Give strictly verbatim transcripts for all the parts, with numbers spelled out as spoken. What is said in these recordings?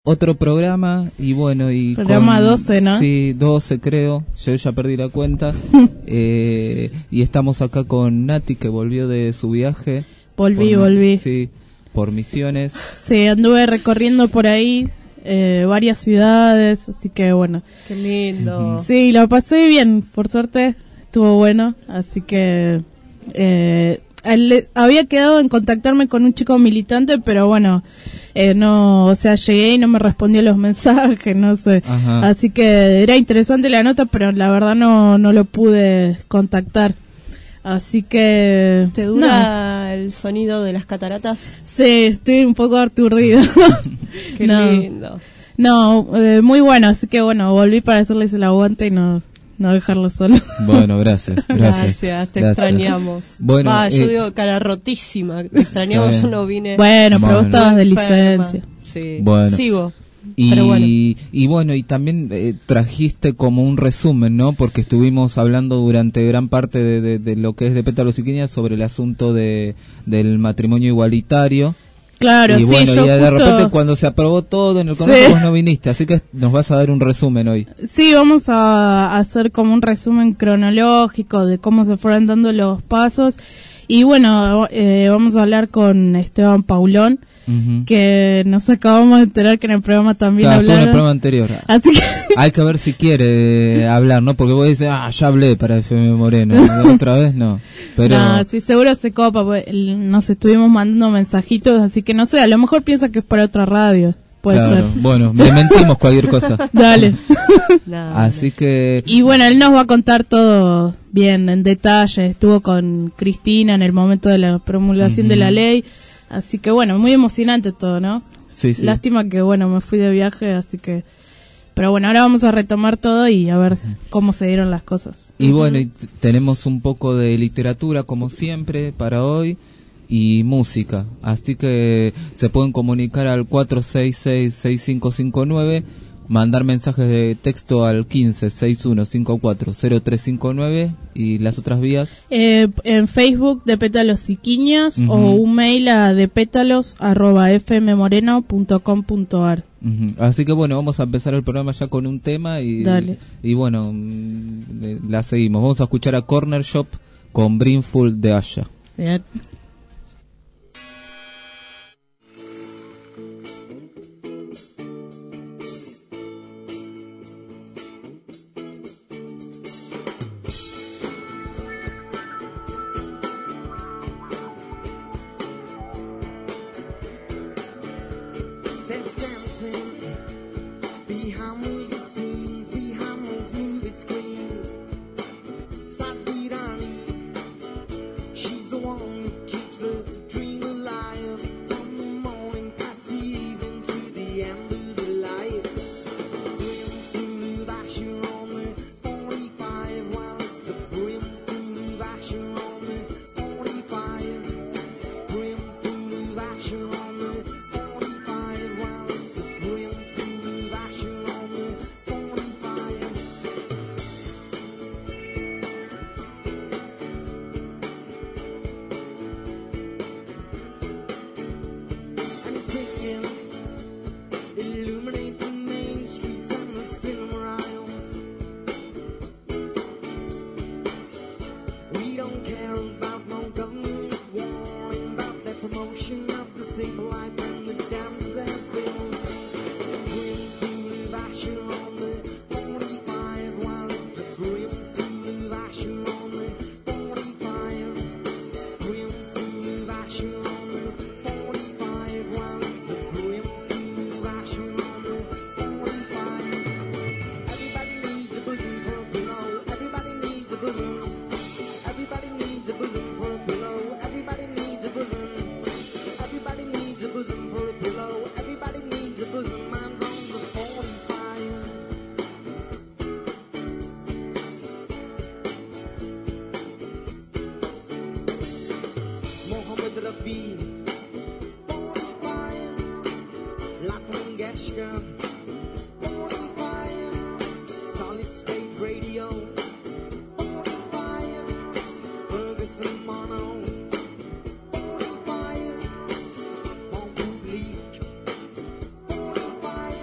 Otro programa y bueno y programa con, doce, ¿no? Sí, doce creo, yo ya perdí la cuenta. eh, y estamos acá con Nati, que volvió de su viaje. Volví, por, volví. Sí, por Misiones. Sí, anduve recorriendo por ahí eh, varias ciudades, así que bueno. Qué lindo. Uh-huh. Sí, lo pasé bien, por suerte estuvo bueno, así que eh, le, había quedado en contactarme con un chico militante, pero bueno, eh, no, o sea, llegué y no me respondió los mensajes, no sé. Ajá. Así que era interesante la nota, pero la verdad no, no lo pude contactar. Así que... ¿Te dura no. el sonido de las cataratas? Sí, estoy un poco aturdida. Qué no. lindo. No, eh, muy bueno, así que bueno, volví para hacerles el aguante y no, no dejarlo solo. Bueno, gracias, gracias. Gracias, te gracias. extrañamos. Bueno, Va, yo eh, digo cara rotísima, te extrañamos, yo no vine. Bueno, pero vos bueno. estabas de licencia. Sí, bueno. sigo. Y Pero bueno. y bueno, y también eh, trajiste como un resumen, ¿no? Porque estuvimos hablando durante gran parte de, de, de lo que es de Pétalos y Quiñas sobre el asunto de del matrimonio igualitario. Claro, y sí, bueno, yo y de justo... repente cuando se aprobó todo en el Congreso Sí. vos no viniste, así que nos vas a dar un resumen hoy. Sí, vamos a hacer como un resumen cronológico de cómo se fueron dando los pasos. Y bueno, eh, vamos a hablar con Esteban Paulón, uh-huh. que nos acabamos de enterar que en el programa también claro, hablaron. Estuvo en el programa anterior. Así que... Hay que ver si quiere hablar, ¿no? Porque vos dices, ah, ya hablé para F M Moreno, otra vez no. Pero... No, sí, seguro se copa, pues, el, nos estuvimos mandando mensajitos, así que no sé, a lo mejor piensa que es para otra radio, puede claro. ser. Bueno, le mentimos cualquier cosa. Dale. No, así no. que... Y bueno, él nos va a contar todo bien, en detalle, estuvo con Cristina en el momento de la promulgación uh-huh. de la ley, así que bueno, muy emocionante todo, ¿no? Sí, sí. Lástima que bueno, me fui de viaje, así que... Pero bueno, ahora vamos a retomar todo y a ver cómo se dieron las cosas. Y bueno, y t- tenemos un poco de literatura como siempre para hoy y música. Así que se pueden comunicar al cuatro seis seis, seis cinco cinco nueve, mandar mensajes de texto al quince, sesenta y uno cincuenta y cuatro, cero tres cinco nueve y las otras vías. Eh, en Facebook de Pétalos y Quiñas uh-huh. o un mail a depétalos arroba f m moreno punto com punto a r. Uh-huh. Así que bueno, vamos a empezar el programa ya con un tema y, Dale. y bueno, la seguimos. Vamos a escuchar a Corner Shop con Brimful de Asha. Bien. forty-five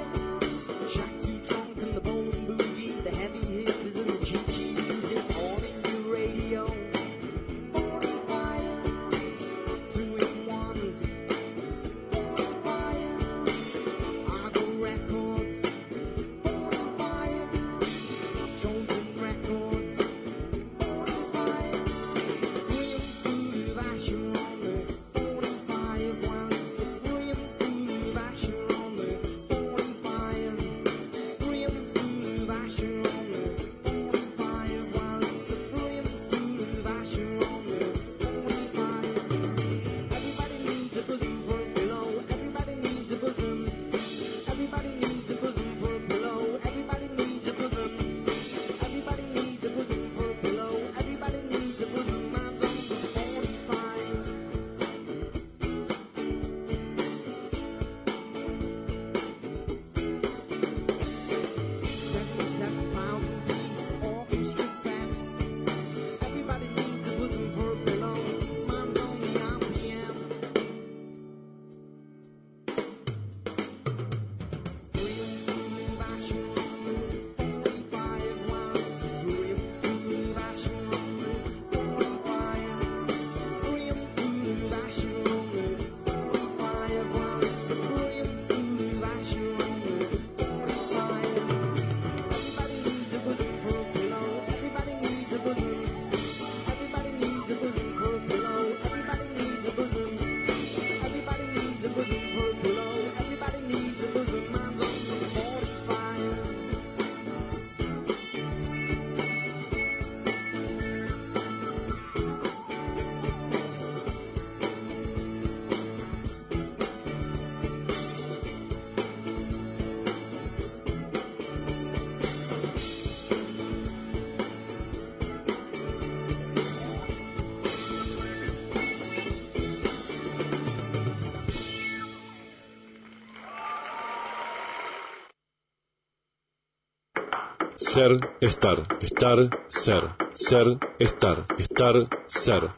Ser, estar, estar, ser, ser, estar, estar, ser.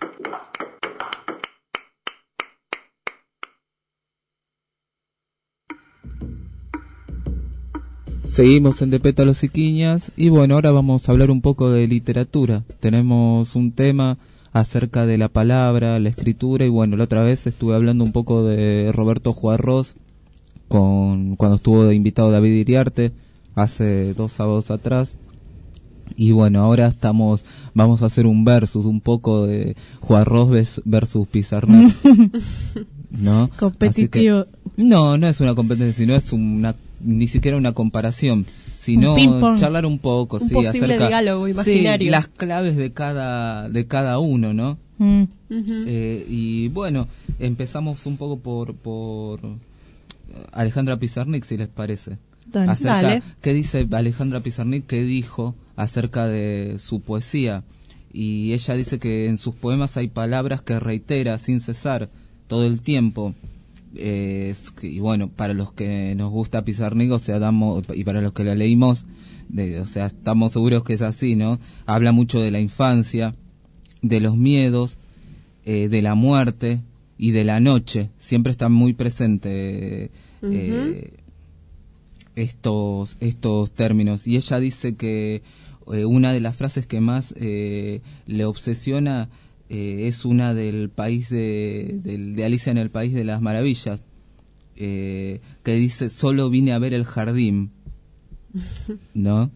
Seguimos en De Pétalos y Quiñas y bueno, ahora vamos a hablar un poco de literatura. Tenemos un tema acerca de la palabra, la escritura y bueno, la otra vez estuve hablando un poco de Roberto Juarros con cuando estuvo de invitado David Iriarte hace dos sábados atrás. Y bueno, ahora estamos, vamos a hacer un versus, un poco de Juarros versus Pizarnik, ¿no? Competitivo. Así que, no, no es una competencia, sino es una, ni siquiera una comparación, sino charlar un poco, un sí, posible acerca, diálogo imaginario. Sí, las claves de cada, de cada uno, ¿no? Mm. Uh-huh. Eh, y bueno, empezamos un poco por, por Alejandra Pizarnik, si les parece. Dale. Acerca, Dale. ¿qué dice Alejandra Pizarnik? ¿Qué dijo acerca de su poesía? Y ella dice que en sus poemas hay palabras que reitera sin cesar todo el tiempo. Eh, es que, y bueno, para los que nos gusta Pizarnik, o sea, damos, y para los que la leímos, de, o sea, estamos seguros que es así, ¿no? Habla mucho de la infancia, de los miedos, eh, de la muerte y de la noche. Siempre está muy presente Uh-huh. eh, estos estos términos. Y ella dice que eh, una de las frases que más eh, le obsesiona eh, es una del país de, de, de Alicia en el País de las Maravillas, eh, que dice: solo vine a ver el jardín, ¿no?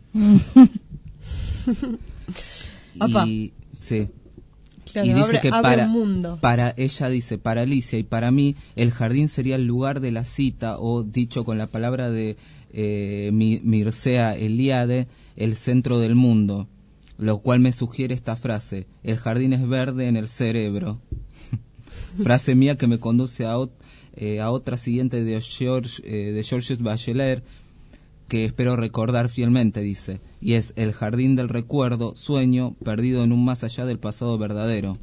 Y sí. Claro, Y dice abre, que abre para, un mundo. para ella dice, para Alicia y para mí, el jardín sería el lugar de la cita, o dicho con la palabra de eh, Mi- Mircea Eliade, el centro del mundo, lo cual me sugiere esta frase: el jardín es verde en el cerebro. Frase mía que me conduce a, ot- eh, a otra siguiente de George, eh, de Georges Bachelard, que espero recordar fielmente, dice, y es: el jardín del recuerdo, sueño, perdido en un más allá del pasado verdadero.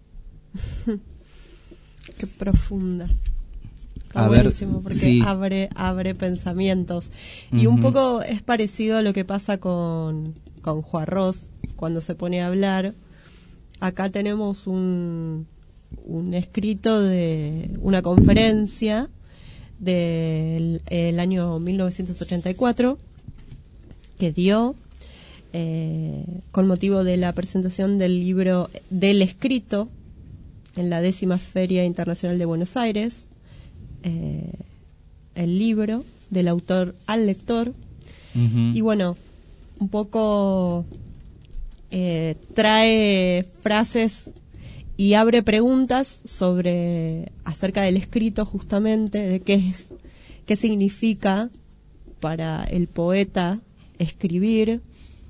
Qué profunda. Está A ver, buenísimo porque sí. abre, abre pensamientos. Y un Ujú. poco es parecido a lo que pasa con, con Juarros cuando se pone a hablar. Acá tenemos un, un escrito de una conferencia del el año mil novecientos ochenta y cuatro que dio eh, con motivo de la presentación del libro del escrito en la décima Feria Internacional de Buenos Aires, eh, el libro del autor al lector. Ujú. Y bueno, un poco eh, trae frases y abre preguntas sobre acerca del escrito, justamente, de qué es, qué significa para el poeta escribir.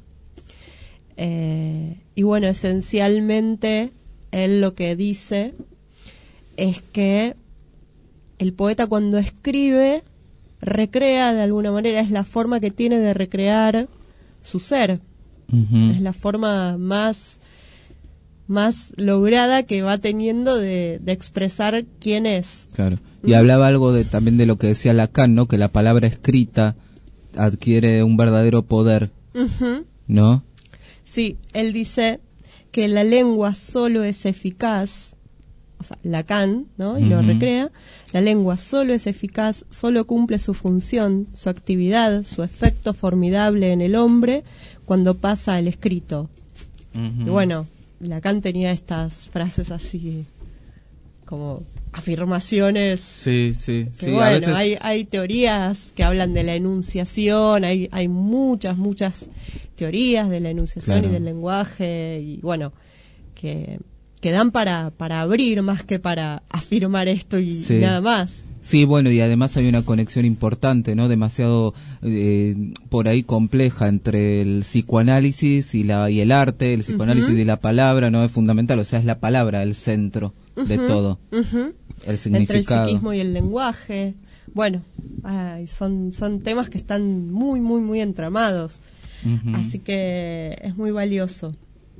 Eh, y bueno, esencialmente él lo que dice es que el poeta, cuando escribe, recrea de alguna manera, es la forma que tiene de recrear su ser. Uh-huh. Es la forma más, más lograda que va teniendo de, de expresar quién es. Claro. Y uh-huh. hablaba algo de, también de lo que decía Lacan, ¿no? Que la palabra escrita adquiere un verdadero poder, uh-huh. ¿no? Sí, él dice que la lengua solo es eficaz, o sea, Lacan, ¿no? Y uh-huh. lo recrea, la lengua solo es eficaz, solo cumple su función, su actividad, su efecto formidable en el hombre cuando pasa al escrito. Uh-huh. Y bueno, Lacan tenía estas frases así, como afirmaciones. Sí, sí, que sí. Bueno, a veces... hay, hay teorías que hablan de la enunciación, hay, hay muchas, muchas teorías de la enunciación, claro, y del lenguaje, y bueno, que, que dan para, para abrir más que para afirmar esto y, sí, nada más. Sí, bueno, y además hay una conexión importante, ¿no? Demasiado eh, por ahí compleja entre el psicoanálisis y la y el arte, el psicoanálisis uh-huh. y la palabra, ¿no? Es fundamental, o sea, es la palabra el centro uh-huh. de todo. Uh-huh. El significado. Entre el psiquismo y el lenguaje. Bueno, ay, son, son temas que están muy, muy, muy entramados. Uh-huh. Así que es muy valioso.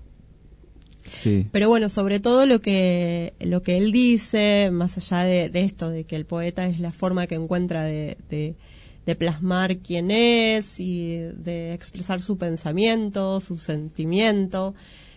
Sí. Pero bueno, sobre todo lo que lo que él dice, más allá de, de esto, de que el poeta es la forma que encuentra de, de, de plasmar quién es y de expresar su pensamiento, su sentimiento,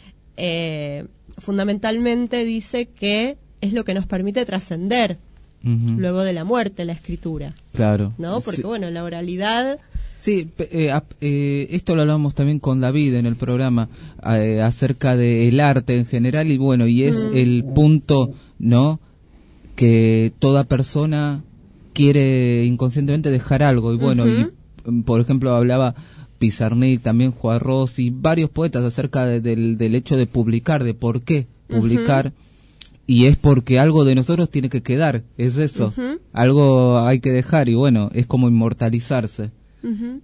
eh, fundamentalmente dice que es lo que nos permite trascender uh-huh. luego de la muerte, la escritura. Claro. ¿No? Porque sí. bueno, la oralidad... Sí, eh, eh, esto lo hablamos también con David en el programa eh, acerca del arte en general y bueno, y es mm. el punto, ¿no? Que toda persona quiere inconscientemente dejar algo y bueno, uh-huh. y por ejemplo hablaba Pizarnik, también Juarros y varios poetas acerca de, del, del hecho de publicar, de por qué publicar. Uh-huh. Y es porque algo de nosotros tiene que quedar, es eso, uh-huh. algo hay que dejar y bueno, es como inmortalizarse. Uh-huh.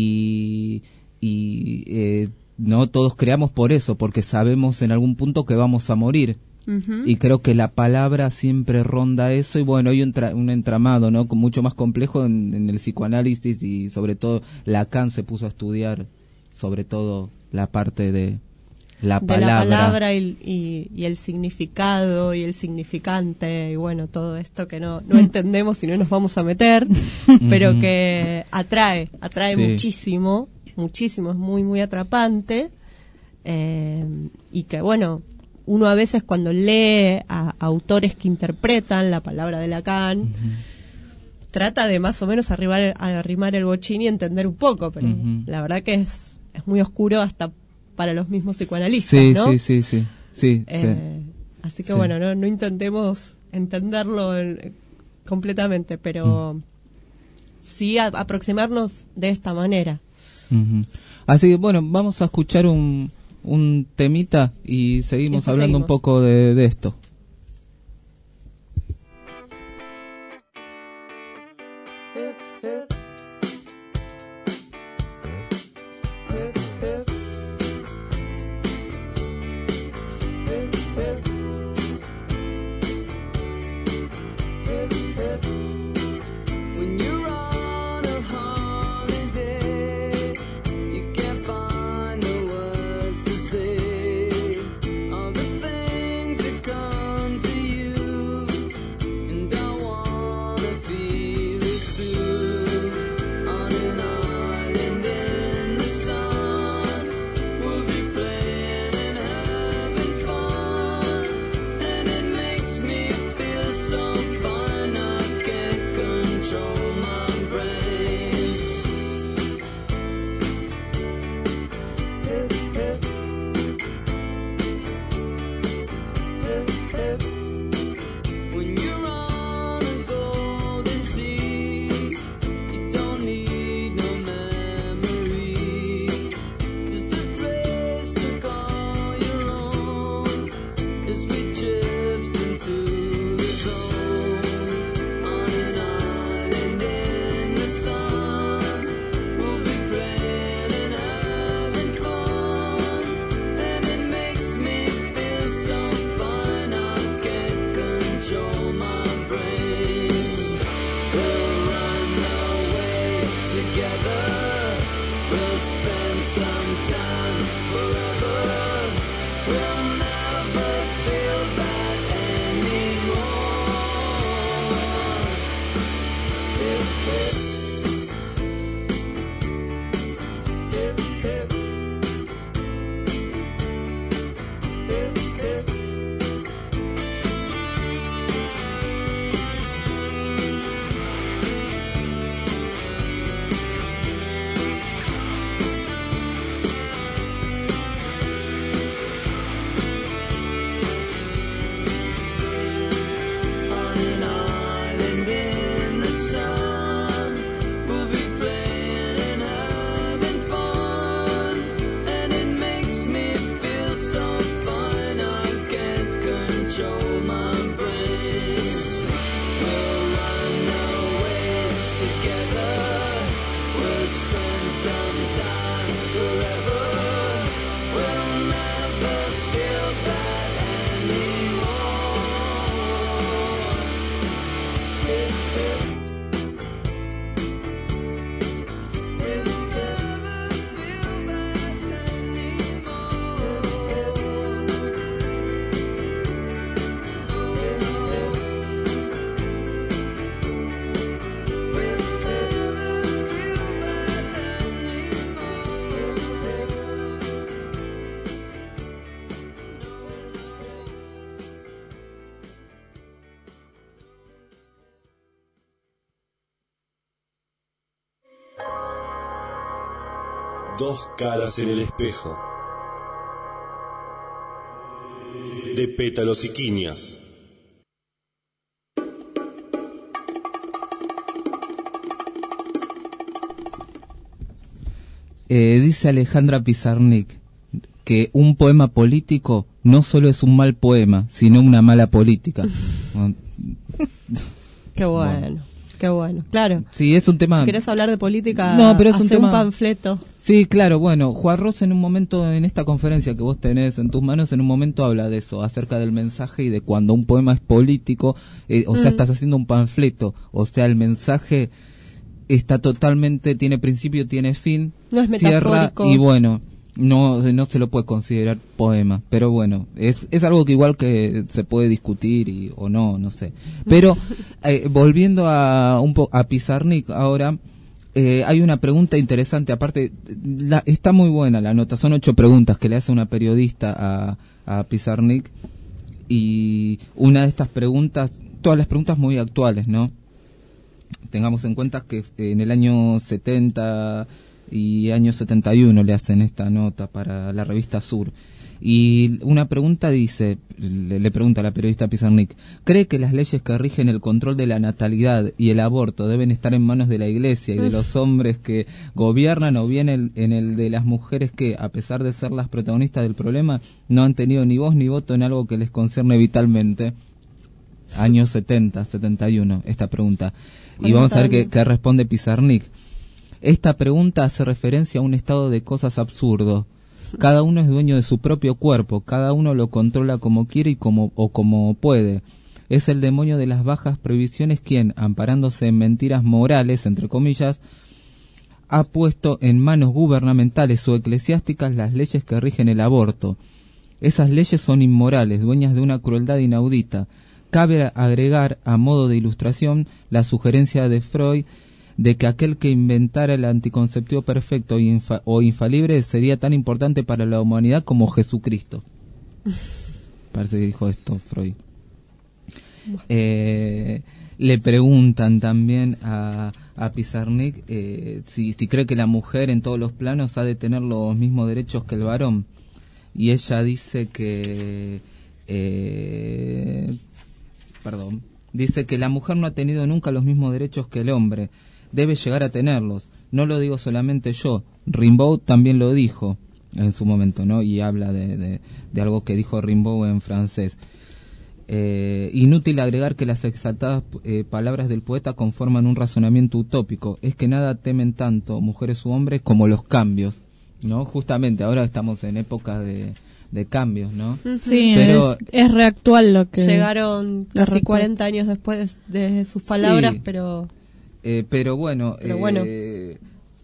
Y, y eh, no todos creamos por eso, porque sabemos en algún punto que vamos a morir. Uh-huh. Y creo que la palabra siempre ronda eso y bueno, hay un, tra- un entramado, ¿no? Mucho más complejo en, en el psicoanálisis y sobre todo Lacan se puso a estudiar sobre todo la parte de la palabra, de la palabra y, y, y el significado y el significante y bueno, todo esto que no, no entendemos y no nos vamos a meter, pero que atrae, atrae sí. muchísimo, muchísimo, es muy, muy atrapante eh, y que bueno, uno a veces cuando lee a, a autores que interpretan la palabra de Lacan, uh-huh. trata de más o menos arribar, arrimar el bochín y entender un poco, pero uh-huh. la verdad que es, es muy oscuro hasta para los mismos psicoanalistas, sí, ¿no? Sí, sí, sí, sí. Eh, sí. Así que sí. bueno, no, no intentemos entenderlo en, completamente, pero mm. sí a, aproximarnos de esta manera. Uh-huh. Así que bueno, vamos a escuchar un, un temita y seguimos y hablando seguimos. un poco de, de esto. Gone. Dos caras en el espejo. De pétalos y quinias. Eh, dice Alejandra Pizarnik que un poema político no solo es un mal poema, sino una mala política. Qué bueno, bueno, qué bueno, claro. Sí, es un tema... Si querés hablar de política, no, pero es hace un, tema... un panfleto. Sí, claro, bueno, Juarros en un momento, en esta conferencia que vos tenés en tus manos, en un momento habla de eso, acerca del mensaje y de cuando un poema es político, eh, o mm. sea, estás haciendo un panfleto, o sea, el mensaje está totalmente, tiene principio, tiene fin, no es metafórico. Cierra, y bueno... No, no se lo puede considerar poema, pero bueno, es es algo que igual que se puede discutir y, o no, no sé. Pero eh, volviendo a un po a Pizarnik ahora, eh, hay una pregunta interesante, aparte la, está muy buena la nota, son ocho preguntas que le hace una periodista a, a Pizarnik, y una de estas preguntas, todas las preguntas muy actuales, ¿no? Tengamos en cuenta que en el año setenta y año setenta y uno le hacen esta nota para la revista Sur. Y una pregunta dice, le, le pregunta a la periodista Pizarnik, ¿cree que las leyes que rigen el control de la natalidad y el aborto deben estar en manos de la Iglesia y de los hombres que gobiernan, o bien el, en el de las mujeres que, a pesar de ser las protagonistas del problema, no han tenido ni voz ni voto en algo que les concierne vitalmente? Años setenta, setenta y uno, esta pregunta. Y vamos a ver qué, qué responde Pizarnik. Esta pregunta hace referencia a un estado de cosas absurdo. Cada uno es dueño de su propio cuerpo, cada uno lo controla como quiere y como, o como puede. Es el demonio de las bajas previsiones quien, amparándose en mentiras morales, entre comillas, ha puesto en manos gubernamentales o eclesiásticas las leyes que rigen el aborto. Esas leyes son inmorales, dueñas de una crueldad inaudita. Cabe agregar, a modo de ilustración, la sugerencia de Freud de que aquel que inventara el anticonceptivo perfecto infa o infalible sería tan importante para la humanidad como Jesucristo. Parece que dijo esto Freud. Eh, le preguntan también a, a Pizarnik eh, si, si cree que la mujer en todos los planos ha de tener los mismos derechos que el varón. Y ella dice que... Eh, perdón. Dice que la mujer no ha tenido nunca los mismos derechos que el hombre. Debe llegar a tenerlos. No lo digo solamente yo. Rimbaud también lo dijo en su momento, ¿no? Y habla de, de, de algo que dijo Rimbaud en francés. Eh, inútil agregar que las exaltadas eh, palabras del poeta conforman un razonamiento utópico. Es que nada temen tanto mujeres u hombres como los cambios, ¿no? Justamente ahora estamos en época de, de cambios, ¿no? Sí, pero es, es reactual lo que... Llegaron casi cuarenta años después de sus palabras, sí. pero... Eh, pero bueno, pero bueno. Eh,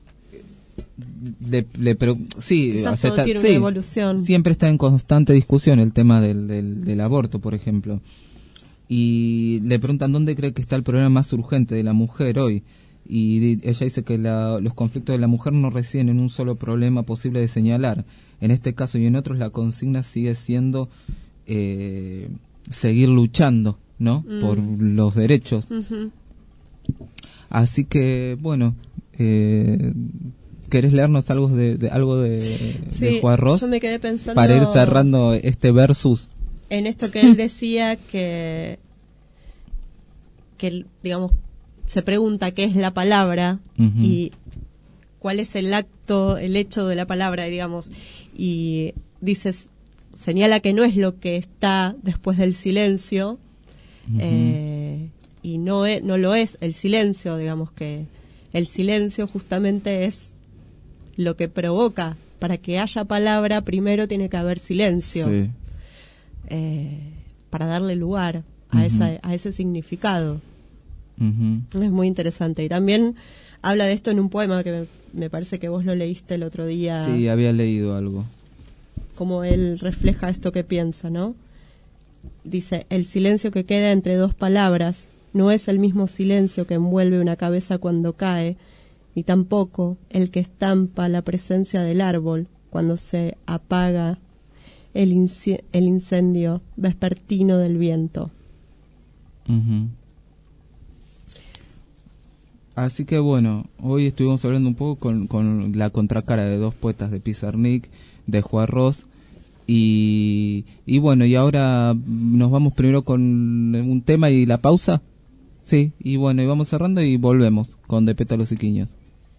le, le, pero, sí, todo está, tiene sí, una evolución. Siempre está en constante discusión el tema del, del, del aborto, por ejemplo. Y le preguntan dónde cree que está el problema más urgente de la mujer hoy. Y di, ella dice que la, los conflictos de la mujer no residen en un solo problema posible de señalar. En este caso y en otros la consigna sigue siendo eh, seguir luchando, ¿no? Mm. Por los derechos. Uh-huh. Así que, bueno, eh, ¿querés leernos algo de, de algo de, sí, de Juarros? Yo me quedé pensando para ir cerrando este versus. En esto que él decía que, que digamos, se pregunta qué es la palabra uh-huh. y cuál es el acto, el hecho de la palabra, digamos, y dices, señala que no es lo que está después del silencio, uh-huh. eh, y no, es, no lo es el silencio, digamos que el silencio justamente es lo que provoca. Para que haya palabra primero tiene que haber silencio, sí. eh, para darle lugar a, uh-huh. esa, a ese significado. Uh-huh. Es muy interesante. Y también habla de esto en un poema que me, me parece que vos lo leíste el otro día. Sí, había leído algo. Como él refleja esto que piensa, ¿no? Dice, el silencio que queda entre dos palabras no es el mismo silencio que envuelve una cabeza cuando cae, ni tampoco el que estampa la presencia del árbol cuando se apaga el, inci- el incendio vespertino del viento. Uh-huh. Así que bueno, hoy estuvimos hablando un poco con, con la contracara de dos poetas de Pizarnik, de Juarros, y, y bueno, y ahora nos vamos primero con un tema y la pausa. Sí, y bueno, y vamos cerrando y volvemos con De Pétalos y Quiñas.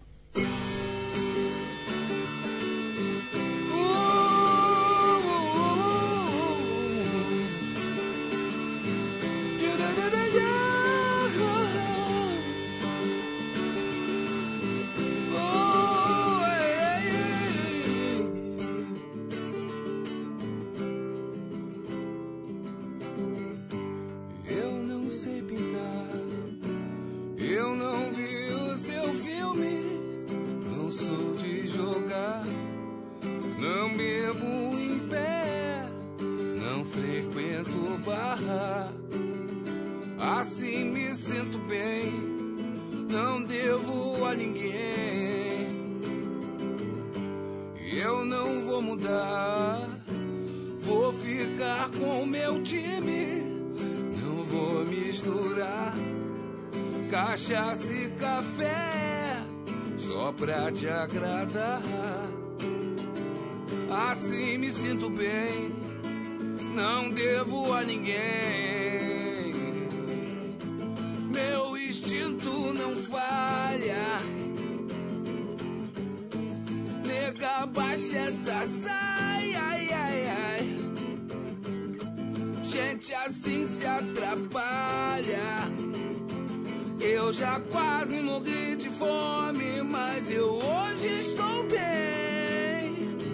Cachaça e café só pra te agradar. Assim me sinto bem, não devo a ninguém. Meu instinto não falha. Nega, baixa essa saia, ai, ai, ai. Gente assim se atrapalha. Eu já quase morri de fome, mas eu hoje estou bem.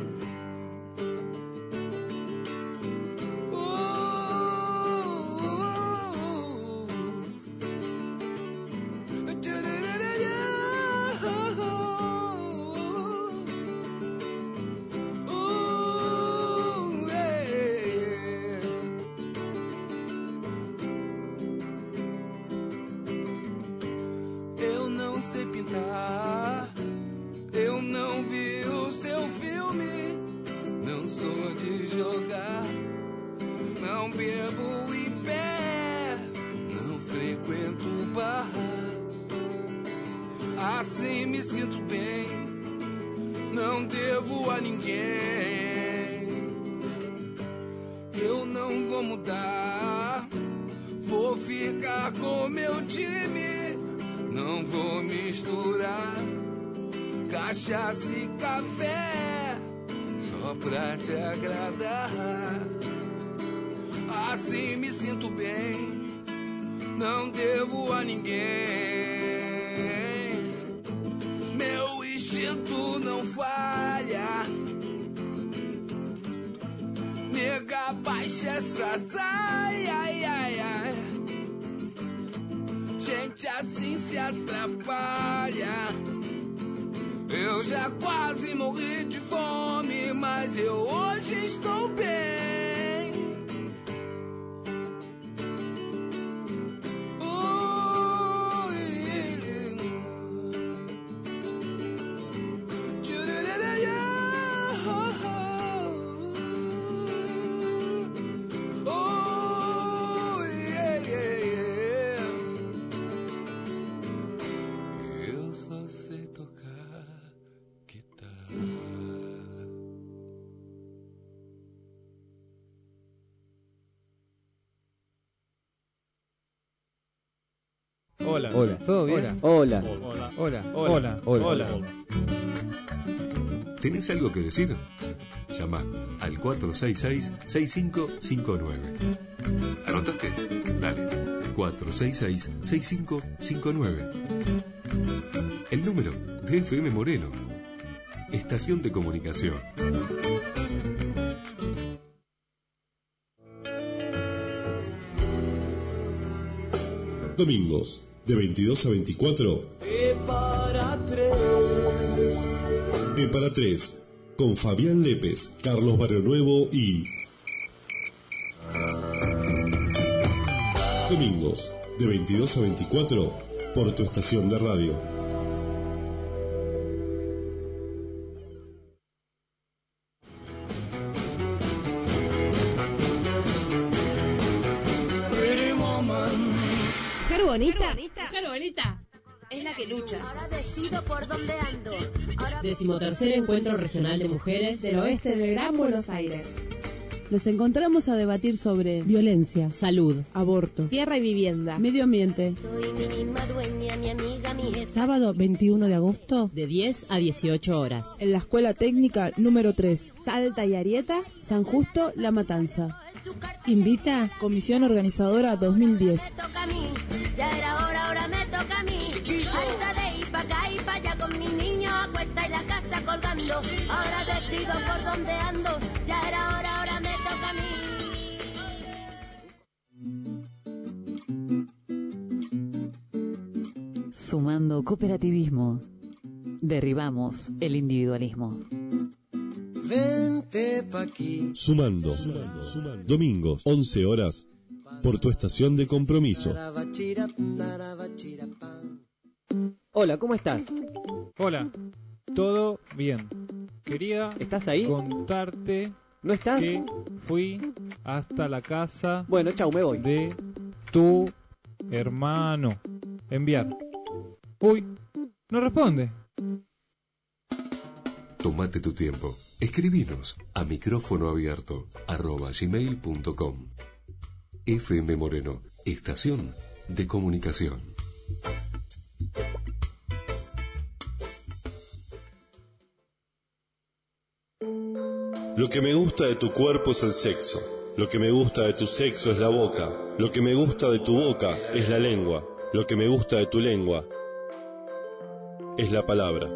Uh, uh, uh, uh, yeah. Eu não sei pintar, eu não vi o seu filme, não sou de jogar, não bebo em pé, não frequento bar. Assim me sinto bem, não devo a ninguém. Eu não vou mudar, vou ficar com meu time. Não vou misturar cachaça e café só pra te agradar. Assim me sinto bem, não devo a ninguém. Meu instinto não falha. Nega, baixa essa saia, ai, ai, ai. Gente assim se atrapalha. Eu já quase morri de fome, mas eu hoje estou bem. Uh, yeah. Oh, yeah, yeah, yeah. Eu só sei tocar guitarra. Hola. Hola. ¿Todo bien? Hola. Hola. Hola. Hola. Hola. Hola. ¿Tenés algo que decir? Llama al cuatro seis seis, seis cinco cinco nueve. ¿Anotaste? Dale. cuatro seis seis, seis cinco cinco nueve. El número de F M Moreno. Estación de comunicación. Domingos, de veintidós a veinticuatro. E para tres. De para tres, con Fabián Lépez, Carlos Barrio Nuevo y... Domingos, de veintidós a veinticuatro, por tu estación de radio. Mujer bonita. Mujer bonita. es la que lucha. Ahora decido por dónde ando. Ahora... Decimotercer Encuentro Regional de Mujeres del Oeste del Gran Buenos Aires. Nos encontramos a debatir sobre violencia, salud, aborto, tierra y vivienda, medio ambiente. Soy mi misma dueña, mi amiga, mi jefa. Sábado veintiuno de agosto, de diez a dieciocho horas. En la Escuela Técnica número tres. Salta y Arieta, San Justo, La Matanza. Invita Comisión Organizadora dos mil diez. Me toca a mí, ya era hora, ahora me toca a mí. Alta de ir pa' acá y pa' allá con mis niños a cuesta y la casa colgando. Ahora decido por dónde ando, ya era hora, ahora me toca a mí. Sumando cooperativismo, derribamos el individualismo. Vente pa' aquí. Sumando. Sumando. Sumando. Domingos, once horas, por tu estación de compromiso. Hola, ¿cómo estás? Hola, todo bien. Quería ¿Estás ahí? contarte ¿No estás? que fui hasta la casa Bueno, chau, me voy. de tu hermano. Enviar. Uy, no responde. Tómate tu tiempo. Escribinos a micrófono abierto arroba gmail punto com. F M Moreno, estación de comunicación. Lo que me gusta de tu cuerpo es el sexo. Lo que me gusta de tu sexo es la boca. Lo que me gusta de tu boca es la lengua. Lo que me gusta de tu lengua es la palabra.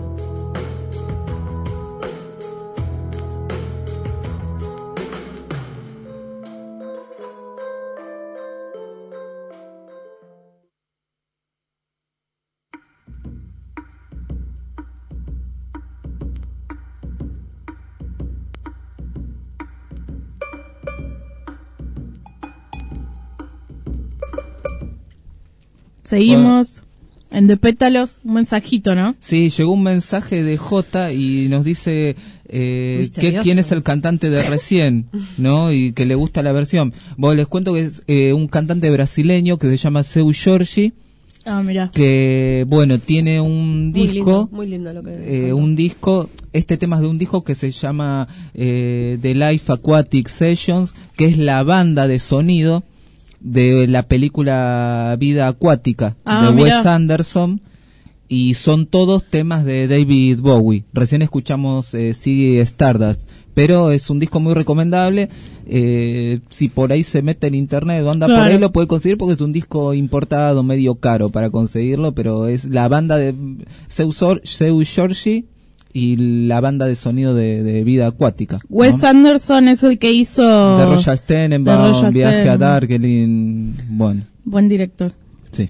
Seguimos en De Pétalos, un mensajito, ¿no? Sí, llegó un mensaje de Jota y nos dice eh, que, quién es el cantante de Recién, ¿no? Y que le gusta la versión. Bueno, les cuento que es eh, un cantante brasileño que se llama Seu Jorge. Ah, mira. Que, bueno, tiene un Muy disco. lindo, muy lindo lo que eh, un disco, este tema es de un disco que se llama eh, The Life Aquatic Sessions, que es la banda de sonido de la película Vida Acuática ah, de mira. Wes Anderson, y son todos temas de David Bowie. Recién escuchamos eh, Ziggy Stardust, pero es un disco muy recomendable. Eh, si por ahí se mete en internet o anda claro. por ahí, lo puede conseguir porque es un disco importado, medio caro para conseguirlo, pero es la banda de Seu, Seu Jorge y la banda de sonido de, de Vida Acuática. Wes ¿no? Anderson es el que hizo de Royal Tenenbaum, Viaje a Darjeeling, bueno. Buen director. Sí.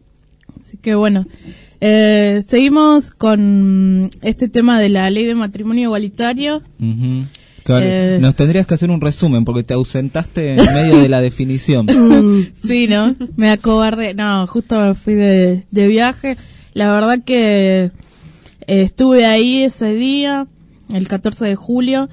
Así que bueno, eh, seguimos con este tema de la ley de matrimonio igualitario. Uh-huh. Claro, eh, nos tendrías que hacer un resumen porque te ausentaste en medio de la definición. Sí, ¿no? Me acobardé. No, justo me fui de, de viaje. La verdad que eh, estuve ahí ese día, el catorce de julio,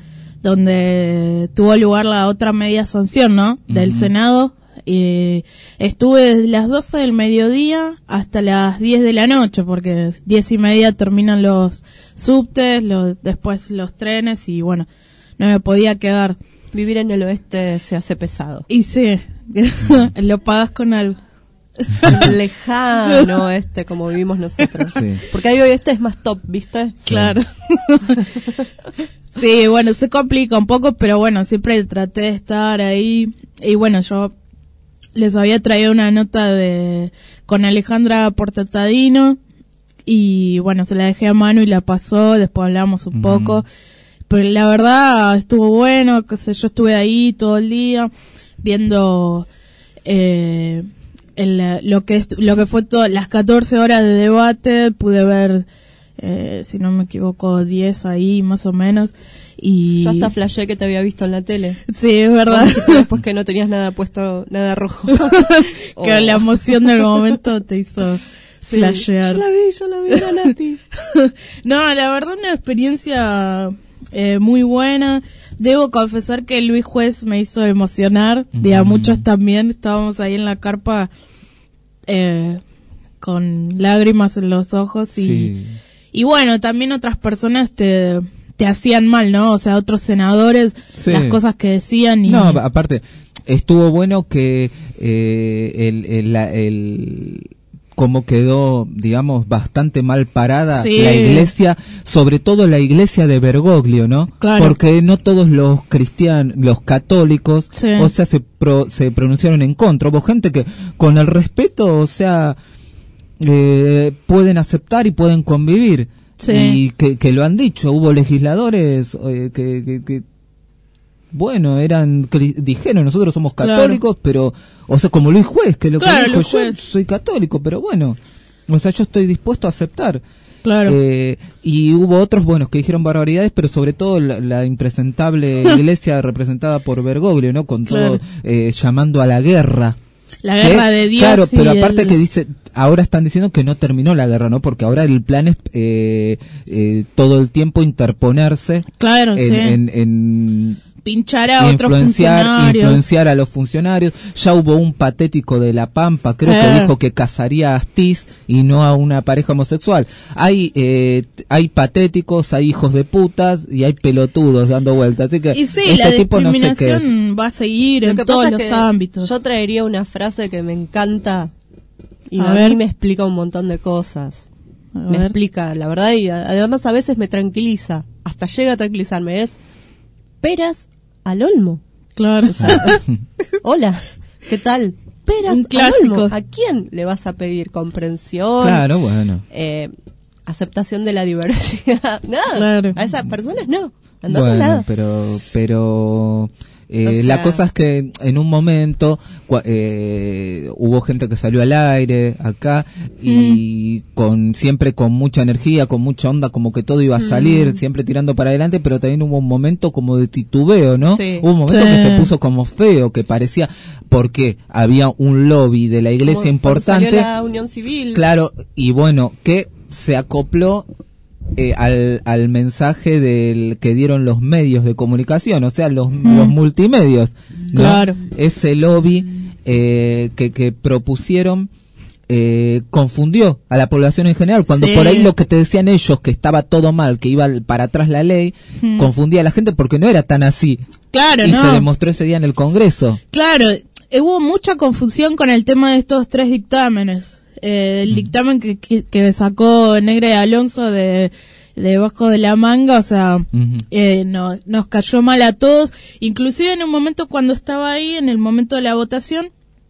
donde tuvo lugar la otra media sanción, ¿no? Del uh-huh. Senado. Eh, estuve desde las doce del mediodía hasta las diez de la noche, porque diez y media terminan los subtes, los, después los trenes, y bueno, no me podía quedar. Vivir en el oeste se hace pesado. Y sí, lo pagas con algo. Lejano este, como vivimos nosotros. Sí. Porque ahí oeste es más top, ¿viste? Claro. Sí, bueno, se complica un poco, pero bueno, siempre traté de estar ahí. Y bueno, yo les había traído una nota de con Alejandra Portatadino, y bueno, se la dejé a Manu y la pasó, después hablamos un uh-huh. poco. Pero la verdad estuvo bueno, qué sé, yo estuve ahí todo el día viendo eh, el, lo que es, lo que fue todas las catorce horas de debate. Pude ver, eh, si no me equivoco, diez ahí más o menos. Y yo hasta flashé que te había visto en la tele. Sí, es verdad. Después que no tenías nada puesto, nada rojo. Que oh. La emoción del momento te hizo sí, flashear. Yo la vi, yo la vi, la Nati. No, la verdad una experiencia eh, muy buena. Debo confesar que Luis Juez me hizo emocionar, uh-huh. y a muchos también. Estábamos ahí en la carpa eh, con lágrimas en los ojos y, Sí. y bueno, también otras personas te, te hacían mal, ¿no? O sea, otros senadores, Sí. las cosas que decían y... No, aparte, estuvo bueno que eh, el, el, la- el- como quedó, digamos, bastante mal parada Sí. la iglesia, sobre todo la iglesia de Bergoglio, ¿no? Claro. Porque no todos los cristianos, los católicos, Sí. o sea, se, pro- se pronunciaron en contra. Hubo gente que, con el respeto, o sea, eh, pueden aceptar y pueden convivir. Sí. Y que, que lo han dicho. Hubo legisladores eh, que, que, que bueno, eran, cri- dijeron, nosotros somos católicos, pero, o sea, como Luis Juez, que lo Claro, que dijo, Luis yo Juez. soy católico, pero bueno, o sea, yo estoy dispuesto a aceptar. Claro. Eh, y hubo otros, buenos que dijeron barbaridades, pero sobre todo la, la impresentable iglesia representada por Bergoglio, ¿no? Con todo, Claro. eh, llamando a la guerra. La ¿Qué? guerra de Dios. Claro, y pero aparte el- que dice, ahora están diciendo que no terminó la guerra, ¿no? Porque ahora el plan es eh, eh, todo el tiempo interponerse Claro, en, sí. en, en Pinchar a otros influenciar, funcionarios. influenciar a los funcionarios. Ya hubo un patético de La Pampa, creo Eh. que dijo que casaría a Astiz y no a una pareja homosexual. Hay eh, t- hay patéticos, hay hijos de putas y hay pelotudos dando vueltas. Así que Y sí, este la tipo no sé qué es. discriminación va a seguir Lo en que todos pasa los es que ámbitos. Yo traería una frase que me encanta y A a, ver. mí me explica un montón de cosas. A me ver. explica, la verdad, y a- además a veces me tranquiliza. Hasta llega a tranquilizarme. Es peras al olmo. Claro. O sea, hola, ¿qué tal? Peras Un al clásico. olmo. ¿A quién le vas a pedir comprensión? Claro, bueno. eh, aceptación de la diversidad. Nada. Claro. A esas personas no. Andá a otro Bueno, lado. pero pero eh, O sea- la cosa es que en un momento cua- eh, hubo gente que salió al aire acá y con siempre con mucha energía, con mucha onda, como que todo iba a salir, Mm. siempre tirando para adelante, pero también hubo un momento como de titubeo, ¿no? Sí. Hubo un momento Sí. que se puso como feo, que parecía, porque había un lobby de la iglesia Como cuando salió importante, la unión civil. claro, y bueno, que se acopló eh, al, al mensaje del que dieron los medios de comunicación, o sea, los, los multimedios, ¿no? Claro. Ese lobby eh, que, que propusieron eh, confundió a la población en general, cuando Sí. por ahí lo que te decían ellos, que estaba todo mal, que iba para atrás la ley, Mm. confundía a la gente porque no era tan así. Claro, y no. se demostró ese día en el Congreso. Claro, eh, hubo mucha confusión con el tema de estos tres dictámenes. Eh, el dictamen que, que, que sacó Negre de Alonso de, de Bajo de la Manga, o sea, Ujú. eh, no, nos cayó mal a todos. Inclusive en un momento cuando estaba ahí, en el momento de la votación,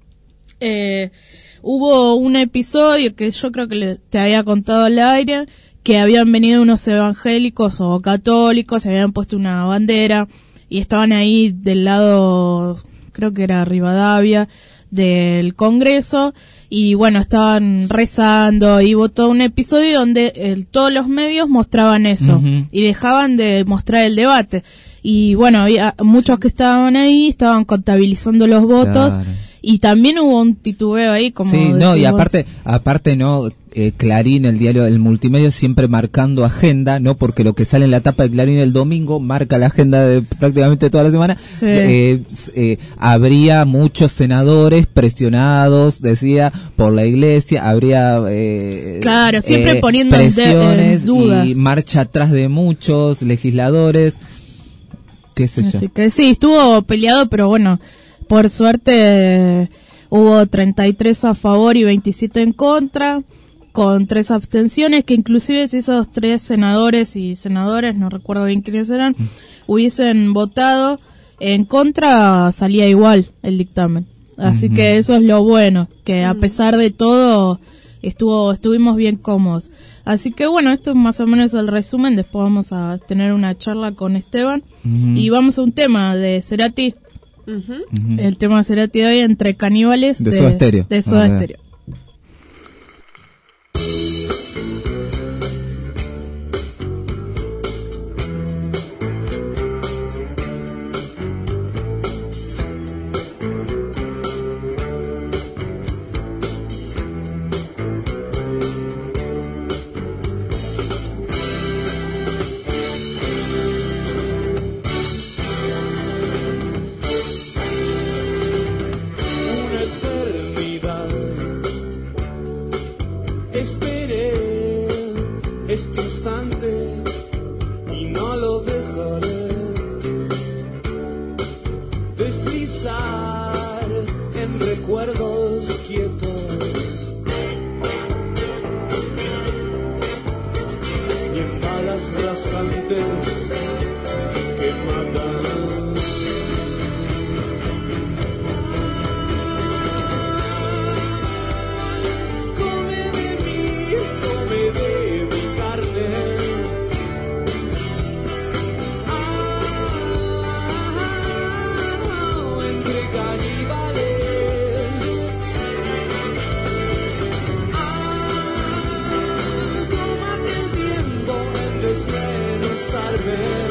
eh, hubo un episodio que yo creo que le- te había contado al aire, que habían venido unos evangélicos o católicos, se habían puesto una bandera y estaban ahí del lado, creo que era Rivadavia, del Congreso, y bueno, estaban rezando y hubo todo un episodio donde eh, todos los medios mostraban eso Ujú. y dejaban de mostrar el debate. Y bueno, había muchos que estaban ahí, estaban contabilizando los votos. Claro. Y también hubo un titubeo ahí, como Sí, no, y decís vos. aparte, aparte no, eh, Clarín, el diario, el multimedio siempre marcando agenda, ¿no? Porque lo que sale en la tapa de Clarín el domingo marca la agenda de prácticamente toda la semana. Sí. Eh, s- eh, habría muchos senadores presionados, decía, por la iglesia, habría eh, Claro, siempre eh, poniendo en de- presiones en duda. y marcha atrás de muchos legisladores, qué sé yo. Así que sí, estuvo peleado, pero bueno, por suerte eh, hubo treinta y tres a favor y veintisiete en contra, con tres abstenciones, que inclusive si esos tres senadores y senadores, no recuerdo bien quiénes eran, hubiesen votado en contra, salía igual el dictamen. Así Ujú. que eso es lo bueno, que a pesar de todo estuvo estuvimos bien cómodos. Así que bueno, esto es más o menos el resumen, después vamos a tener una charla con Esteban. Ujú. Y vamos a un tema de Cerati, Ujú. Ujú. el tema de Cerati de hoy, entre caníbales De Soda Stereo. de Soda A ver. Stereo. Una eternidad rasantes que matan. Come de mí, come de mi carne. Ah, entre caníbales. Ah, tómate el tiempo en desmenuzarme.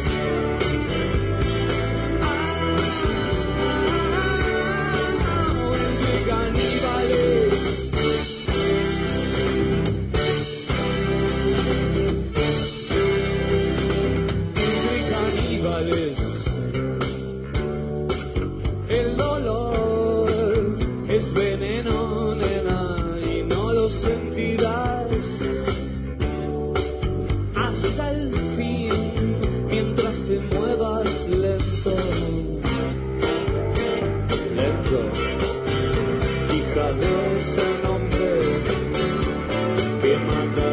El dolor es veneno, nena, y no lo sentirás hasta el fin, mientras te muevas lento, lento, hija de ese nombre que mata.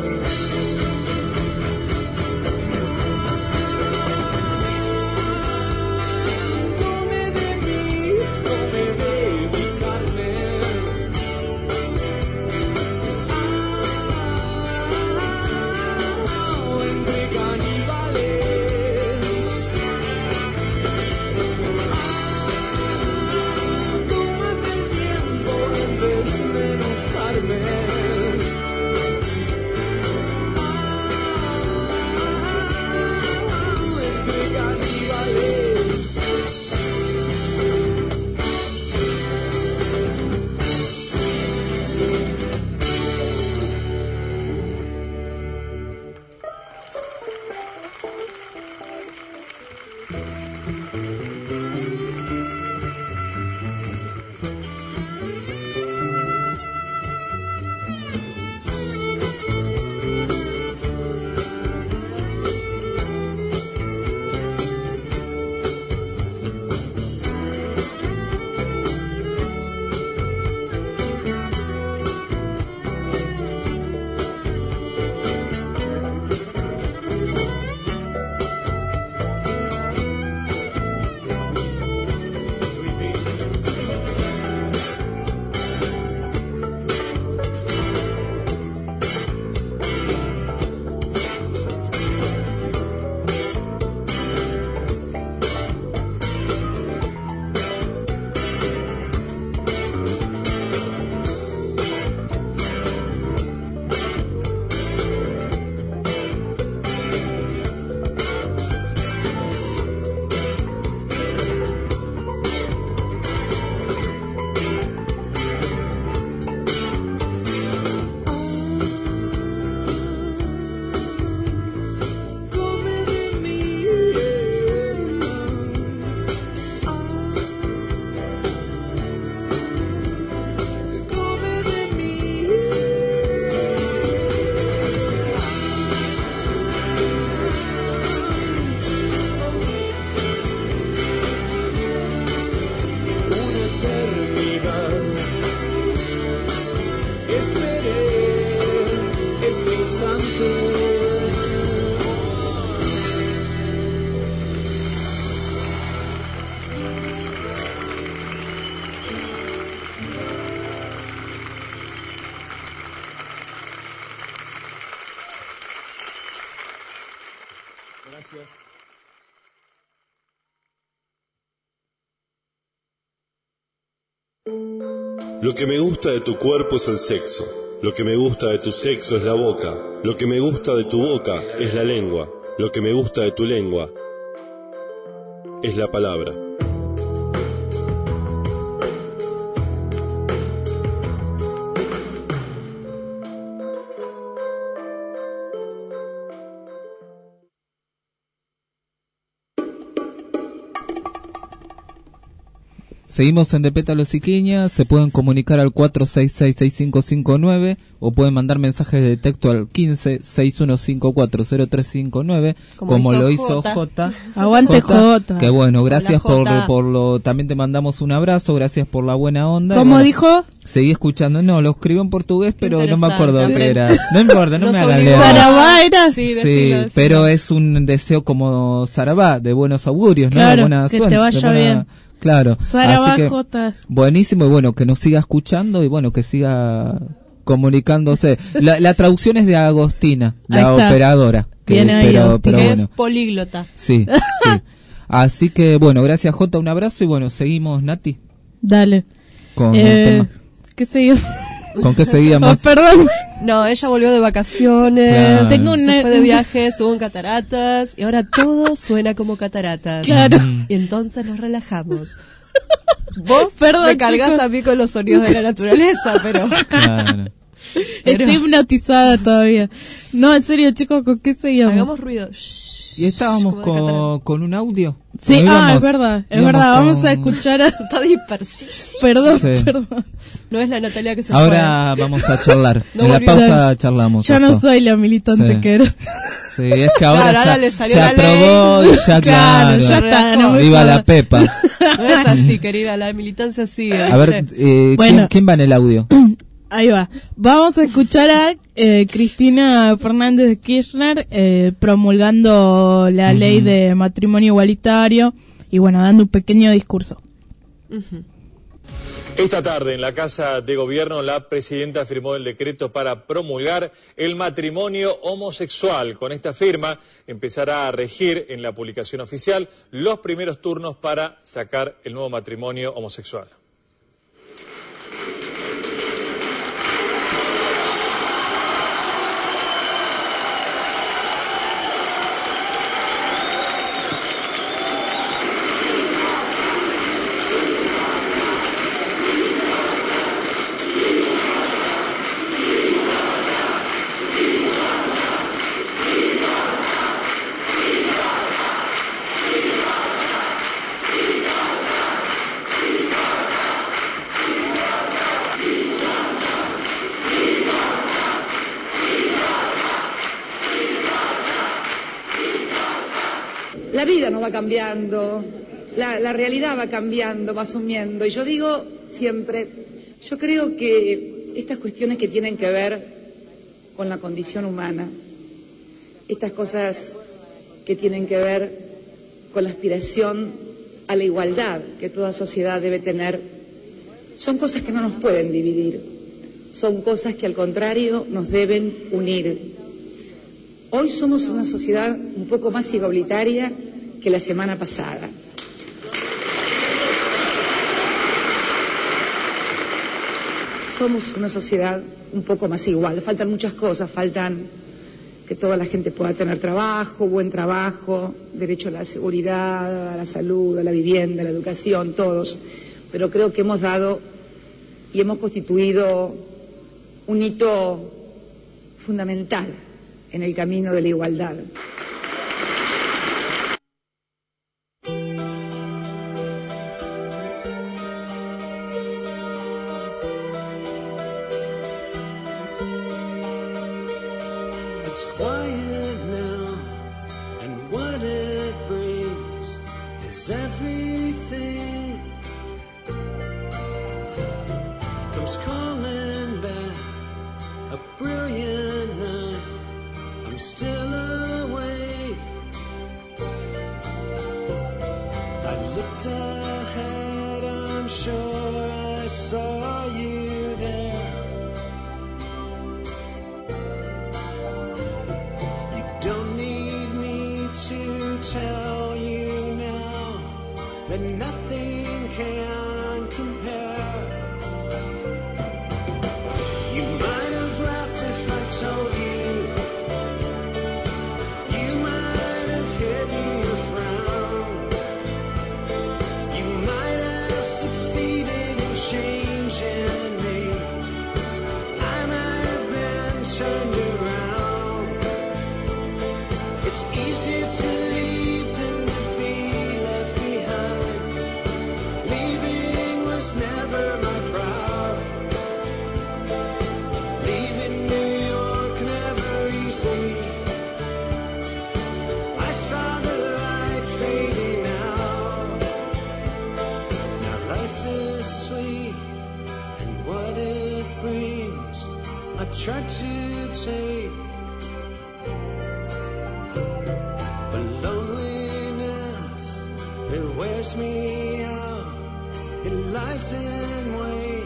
Gracias. Lo que me gusta de tu cuerpo es el sexo. Lo que me gusta de tu sexo es la boca. Lo que me gusta de tu boca es la lengua. Lo que me gusta de tu lengua es la palabra. Seguimos en De Pétalos y Quiña, se pueden comunicar al cuatro seis seis, seis cinco cinco nueve o pueden mandar mensajes de texto al quince, sesenta y uno cincuenta y cuatro, cero tres cinco nueve, como, como hizo lo hizo Jota. Jota. Aguante Jota. Que bueno, gracias por, por lo, también te mandamos un abrazo, gracias por la buena onda. ¿Cómo bueno, dijo? Seguí escuchando, no, lo escribió en portugués, pero no me acuerdo qué era. No importa, no me hagan leer. Sarabá era. Sí, sí, decilo, decilo. Pero es un deseo como Sarabá, de buenos augurios, ¿no? Claro, de buena que suerte, te vaya de buena, bien. Claro. Sarabá Así que, Jota. buenísimo, y bueno, que nos siga escuchando y bueno, que siga comunicándose. La, la traducción es de Agostina, la operadora. Que, Bien ahí, pero, pero que bueno. es políglota. Sí, sí. Así que bueno, gracias Jota, un abrazo y bueno, seguimos, Nati. Dale. Con eh, el tema. ¿Qué seguimos? ¿Con qué seguíamos? Oh, perdón. No, ella volvió de vacaciones, Claro. Tengo un- se fue de viaje, estuvo en cataratas y ahora todo suena como cataratas. Claro. Y entonces nos relajamos. Vos Perdón, me cargas chicos. a mí con los sonidos de la naturaleza, pero... Claro. Pero- Estoy hipnotizada todavía. No, en serio, chicos, ¿con qué seguimos? Hagamos ruido. Shh, Y estábamos como de cataratas. con, con un audio. Sí, ¿No ah, íbamos? es verdad, es Íbamos verdad. con- Vamos a escuchar a... Está dispersísimo. Perdón, Sí. perdón. No es la Natalia que se Ahora vamos a charlar. No en la volvió. pausa charlamos. Yo no esto. soy la militante Sí. que era. Sí, es que ahora Claro, ya ahora le salió se la aprobó ley. y ya Claro, claro. ya está, no me Viva jodas. la Pepa. No es así, querida, la militancia sigue. A ver, ¿viste? eh, Bueno. ¿quién, quién va en el audio? Ahí va. Vamos a escuchar a eh, Cristina Fernández de Kirchner eh, promulgando la Ujú. ley de matrimonio igualitario y bueno, dando un pequeño discurso. Ujú. Esta tarde en la Casa de Gobierno la presidenta firmó el decreto para promulgar el matrimonio homosexual. Con esta firma empezará a regir en la publicación oficial los primeros turnos para sacar el nuevo matrimonio homosexual. La vida nos va cambiando, la, la realidad va cambiando, va asumiendo. Y yo digo siempre, yo creo que estas cuestiones que tienen que ver con la condición humana, estas cosas que tienen que ver con la aspiración a la igualdad que toda sociedad debe tener, son cosas que no nos pueden dividir, son cosas que al contrario nos deben unir. Hoy somos una sociedad un poco más igualitaria que la semana pasada. Somos una sociedad un poco más igual. Faltan muchas cosas, faltan que toda la gente pueda tener trabajo, buen trabajo, derecho a la seguridad, a la salud, a la vivienda, a la educación, todos. Pero creo que hemos dado y hemos constituido un hito fundamental en el camino de la igualdad. It's quiet now, and what it brings is everything comes calling back. A brilliant night, I'm still awake. I looked ahead, I'm sure I saw you there. Don't need me to tell you now that nothing can compare. You might have laughed if I told you. You might have hidden a frown. You might have succeeded in changing me. I might have been turned around. It's easier to leave than to be left behind. wears me out, it lies in wait.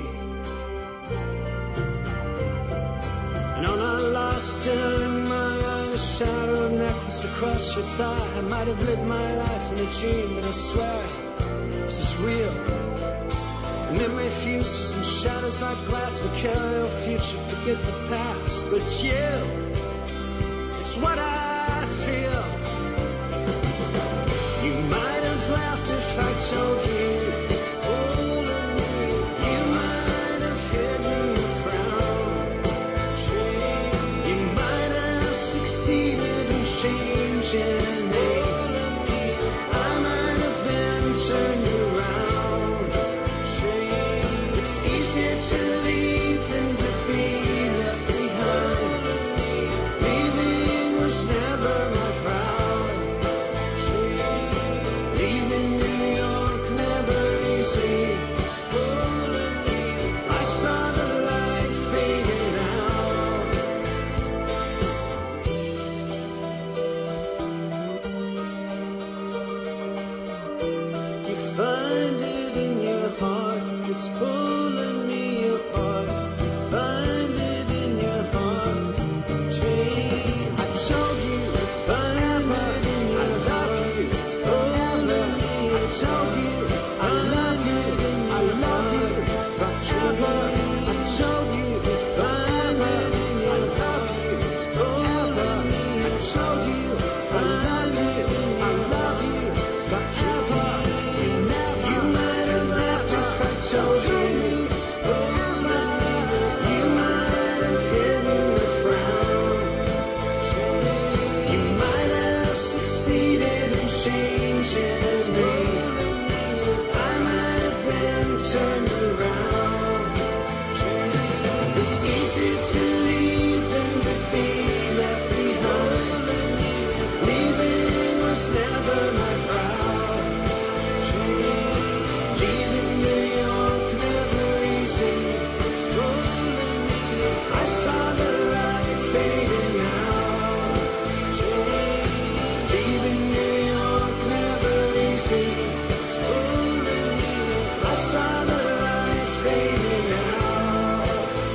And on our lost, still in my eye, the shadow of necklace across your thigh. I might have lived my life in a dream, but I swear this is real. The memory fuses and shatters like glass. We carry our future, forget the past. But you, it's what I feel. You might have laughed if I told you it's pulling me. You might have hidden the frown. You might have succeeded in changing me. I might have been turned around. It's easier to leave than to be left behind. Leaving was never my crown. Leaving New York never easy. It's pulling me. I saw the light fading out. You find it in your heart. It's pulling me apart. You find it in your heart. Change. I told you if I ever I love you. It's pulling me. I told you I love you. I love you forever. I told you if I ever I love you. It's pulling me. I told you I love you. I love you forever. You might have laughed if I told you. It's pulling me. You might have hidden the frown. You might have succeeded in changing me. I might have been turned around. It's easy to leave than to be left behind. Leaving was never my crown. Leaving New York never easy. It's pulling me. I saw the light fading out. Leaving New York never easy. It's pulling me. I saw the light fading out.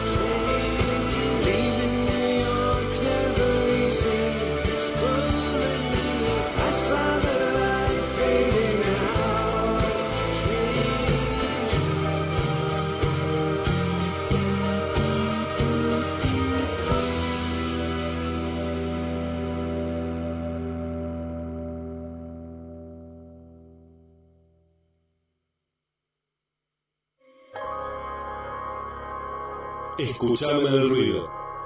Leaving New York never easy. It's pulling me. I saw the light fading out. Escuchame en el ruido.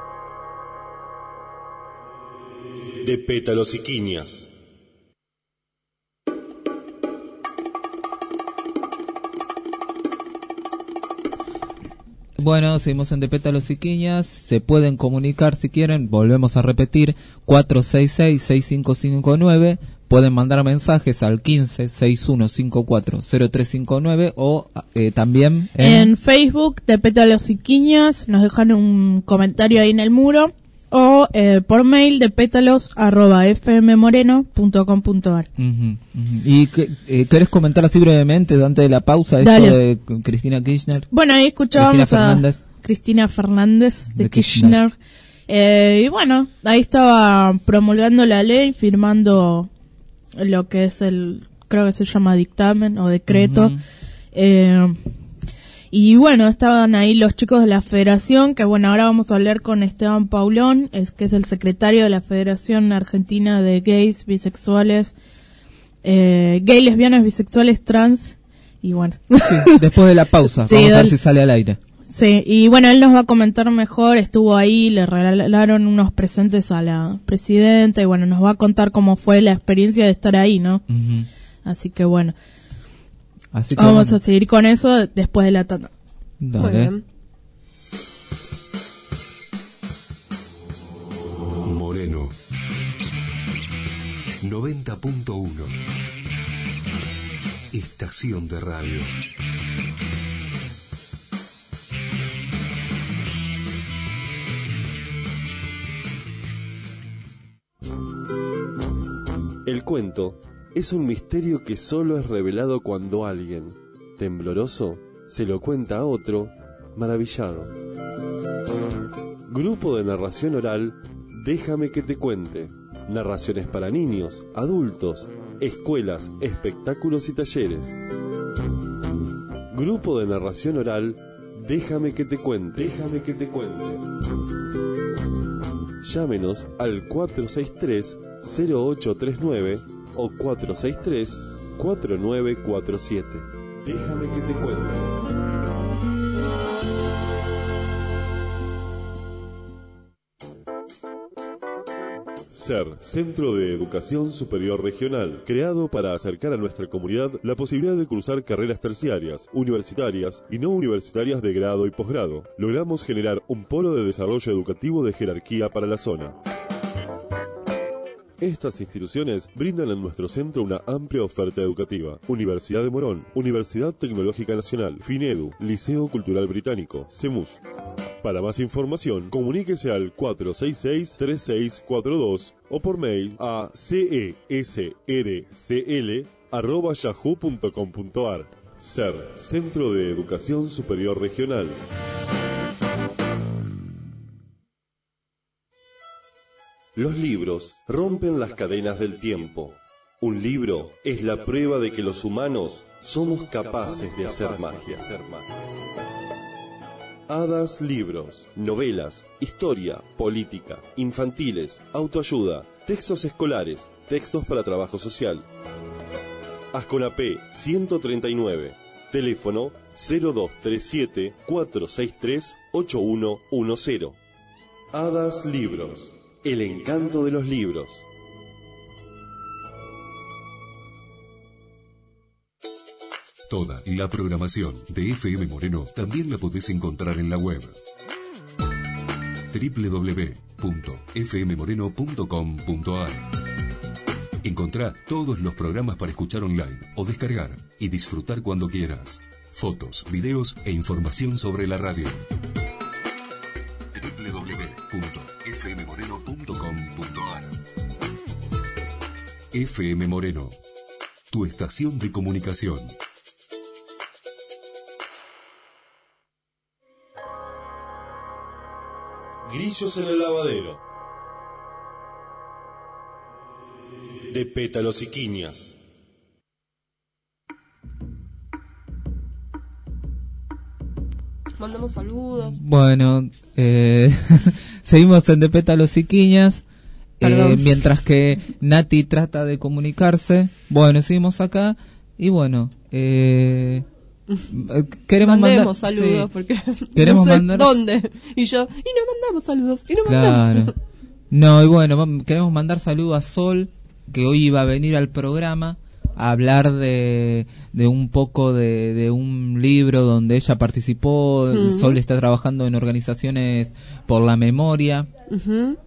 De pétalos y quiñas. Bueno, seguimos en De Pétalos y Quiñas. Se pueden comunicar si quieren. Volvemos a repetir: cuatro seis seis, seis cinco cinco nueve. Pueden mandar mensajes al quince, sesenta y uno cincuenta y cuatro, cero tres cincuenta y nueve o eh, también en... En Facebook, de Pétalos y Quiñas, nos dejan un comentario ahí en el muro, o eh, por mail de pétalos arroba fmmoreno punto com punto ar. Uh -huh, uh -huh. ¿Y que, eh, querés comentar así brevemente, antes de la pausa, Dale. esto de Cristina Kirchner? Bueno, ahí escuchábamos Cristina a Fernández. Cristina Fernández de, De Kirchner. Kirchner. Eh, y bueno, ahí estaba promulgando la ley, firmando lo que es el, creo que se llama dictamen o decreto. Uh-huh. eh, y bueno, estaban ahí los chicos de la federación, que bueno, ahora vamos a hablar con Esteban Paulón, es que es el secretario de la Federación Argentina de Gays, Bisexuales, eh, gay, lesbianas, bisexuales, trans, y bueno. Sí, después de la pausa, Sí, vamos a ver dale. si sale al aire. Sí, y bueno, él nos va a comentar mejor, estuvo ahí, le regalaron unos presentes a la presidenta y bueno, nos va a contar cómo fue la experiencia de estar ahí, ¿no? Uh-huh. Así que bueno, Así que vamos bueno. a seguir con eso después de la tanda. Dale. Muy bien. Moreno noventa punto uno. Estación de radio. El cuento es un misterio que solo es revelado cuando alguien, tembloroso, se lo cuenta a otro, maravillado. Grupo de narración oral, Déjame que te cuente. Narraciones para niños, adultos, escuelas, espectáculos y talleres. Grupo de narración oral, Déjame que te cuente. Déjame que te cuente. Llámenos al cuatro seis tres, cero ocho tres nueve o cuatro seis tres, cuatro nueve cuatro siete. Déjame que te cuente. SER, Centro de Educación Superior Regional, creado para acercar a nuestra comunidad la posibilidad de cursar carreras terciarias, universitarias y no universitarias de grado y posgrado. Logramos generar un polo de desarrollo educativo de jerarquía para la zona. Estas instituciones brindan en nuestro centro una amplia oferta educativa. Universidad de Morón, Universidad Tecnológica Nacional, FINEDU, Liceo Cultural Británico, CEMUS. Para más información, comuníquese al cuatro seis seis, tres seis cuatro dos o por mail a cesrcl arroba yahoo punto com punto ar. SER, Centro de Educación Superior Regional. Los libros rompen las cadenas del tiempo. Un libro es la prueba de que los humanos somos capaces de hacer magia. Hadas Libros, novelas, historia, política, infantiles, autoayuda, textos escolares, textos para trabajo social. Asconapé ciento treinta y nueve, teléfono cero dos tres siete, cuatro seis tres, ocho uno uno cero. Hadas Libros, el encanto de los libros. Toda la programación de F M Moreno también la podés encontrar en la web doble u doble u doble u punto f m moreno punto com punto a r. Encontrá todos los programas para escuchar online o descargar y disfrutar cuando quieras. Fotos, videos e información sobre la radio. doble u doble u doble u punto f m moreno punto com punto a r. F M Moreno, tu estación de comunicación. Grillos en el lavadero. De pétalos y quiñas. Mandamos saludos. Bueno, eh, seguimos en De Pétalos y Quiñas. Eh, mientras que Nati trata de comunicarse. Bueno, seguimos acá. Y bueno, eh, queremos mandemos mandar saludos sí, porque queremos no sé mandar dónde. Y yo, y no mandamos saludos. Y no claro. mandamos. No, y bueno, vam- queremos mandar saludos a Sol, que hoy iba a venir al programa a hablar de, de un poco de, de un libro donde ella participó. Uh-huh. Sol está trabajando en organizaciones por la memoria. Uh-huh.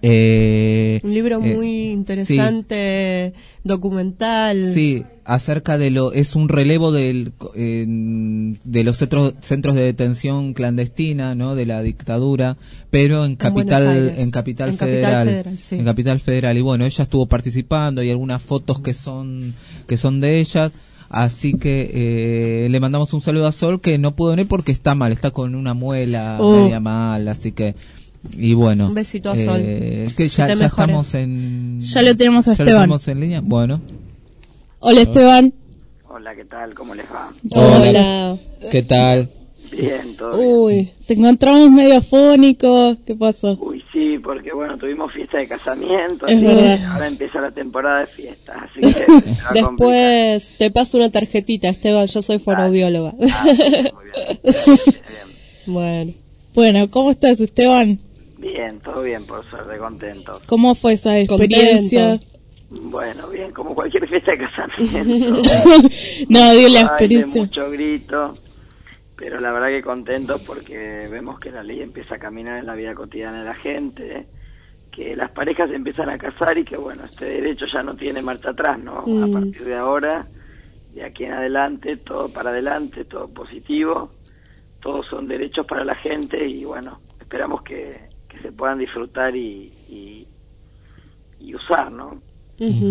Eh, Un libro eh, muy interesante, sí. documental. Sí, acerca de lo es un relevo del eh, de los centros centros de detención clandestina, ¿no? De la dictadura, pero en En capital Buenos Aires. en capital En Capital federal, Federal, sí. en capital federal y bueno, ella estuvo participando, hay algunas fotos que son que son de ella. Así que eh, le mandamos un saludo a Sol, que no pudo venir porque está mal, está con una muela Oh. media mal, así que y bueno, Un besito a Sol. eh, que ya, Que te ya mejores. estamos en Ya lo tenemos a ya lo Esteban. tenemos en línea. Bueno. Hola Esteban. Hola, ¿qué tal? ¿Cómo les va? Hola. ¿Qué tal? Bien, todo bien. Uy, te encontramos medio afónico. ¿Qué pasó? Uy, sí, porque bueno, tuvimos fiesta de casamiento. Es así verdad. que ahora empieza la temporada de fiestas, así que se va a complicar. Después te paso una tarjetita, Esteban, yo soy fonoaudióloga. Ah, sí, muy bien. Bien, bien. Bueno. Bueno, ¿cómo estás Esteban? Bien, todo bien, por suerte, contento. ¿Cómo fue esa experiencia? Bueno, bien, como cualquier fiesta de casamiento. No, digo la Baile, experiencia. mucho grito, pero la verdad que contento porque vemos que la ley empieza a caminar en la vida cotidiana de la gente, que las parejas se empiezan a casar y que bueno, este derecho ya no tiene marcha atrás, ¿no? Mm. A partir de ahora, de aquí en adelante, todo para adelante, todo positivo, todos son derechos para la gente y bueno, esperamos que, que se puedan disfrutar y, y, y usar, ¿no? Uh-huh.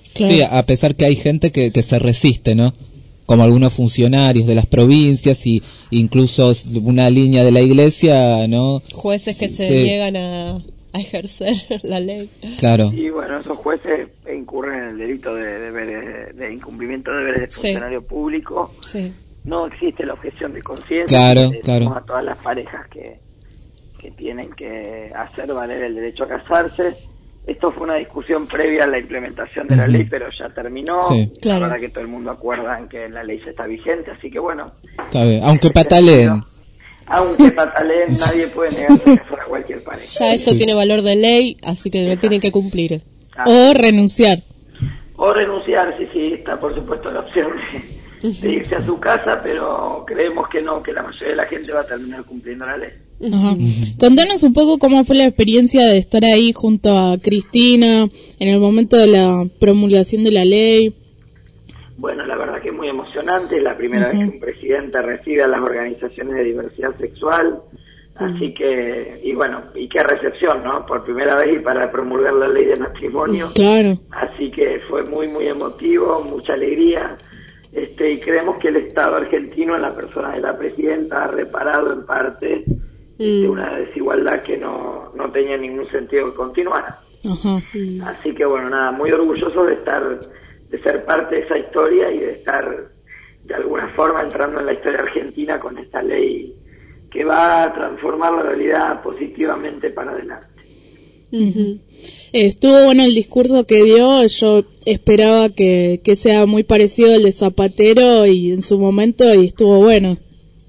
Claro. Sí, a pesar que hay gente que, que se resiste, ¿no? Como algunos funcionarios de las provincias y incluso una línea de la iglesia, ¿no? Jueces que se sí. niegan a, a ejercer la ley. Claro. Y bueno, esos jueces incurren en el delito de, deberes, de incumplimiento de deberes de funcionario sí. público. Sí. No existe la objeción de conciencia. Claro, le claro. A todas las parejas que, que tienen que hacer valer el derecho a casarse. Esto fue una discusión previa a la implementación de uh-huh. la ley, pero ya terminó. Sí. Claro. La verdad que todo el mundo acuerda en que la ley se está vigente, así que bueno. Está bien. Aunque pataleen. Aunque pataleen, nadie puede negarse a casar a cualquier pareja. Ya esto sí. tiene valor de ley, así que lo tienen que cumplir. Ah. O renunciar. O renunciar, sí, sí, está por supuesto la opción de, de irse a su casa, pero creemos que no, que la mayoría de la gente va a terminar cumpliendo la ley. Ajá. Contanos un poco cómo fue la experiencia de estar ahí junto a Cristina en el momento de la promulgación de la ley. Bueno, la verdad que es muy emocionante, es la primera uh-huh. vez que un presidente recibe a las organizaciones de diversidad sexual, uh-huh. así que, y bueno, y qué recepción, ¿no? Por primera vez y para promulgar la ley de matrimonio. Claro. Así que fue muy, muy emotivo, mucha alegría, este, y creemos que el Estado argentino, en la persona de la presidenta, ha reparado en parte de una desigualdad que no, no tenía ningún sentido que continuara. Ajá. Así que bueno, nada, muy orgulloso de estar, de ser parte de esa historia y de estar de alguna forma entrando en la historia argentina con esta ley que va a transformar la realidad positivamente para adelante. Uh-huh. Estuvo bueno el discurso que dio, yo esperaba que, que sea muy parecido al de Zapatero y en su momento y estuvo bueno.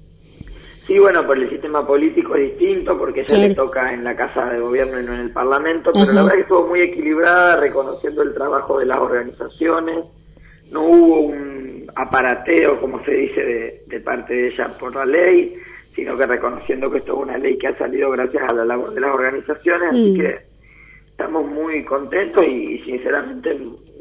Sí, bueno, por el sistema político es distinto, porque ella claro. le toca en la Casa de Gobierno y no en el Parlamento, pero Ajá. la verdad que estuvo muy equilibrada, reconociendo el trabajo de las organizaciones. No hubo un aparateo, como se dice, de, de parte de ella por la ley, sino que reconociendo que esto es una ley que ha salido gracias a la labor de las organizaciones, mm. así que estamos muy contentos y, sinceramente,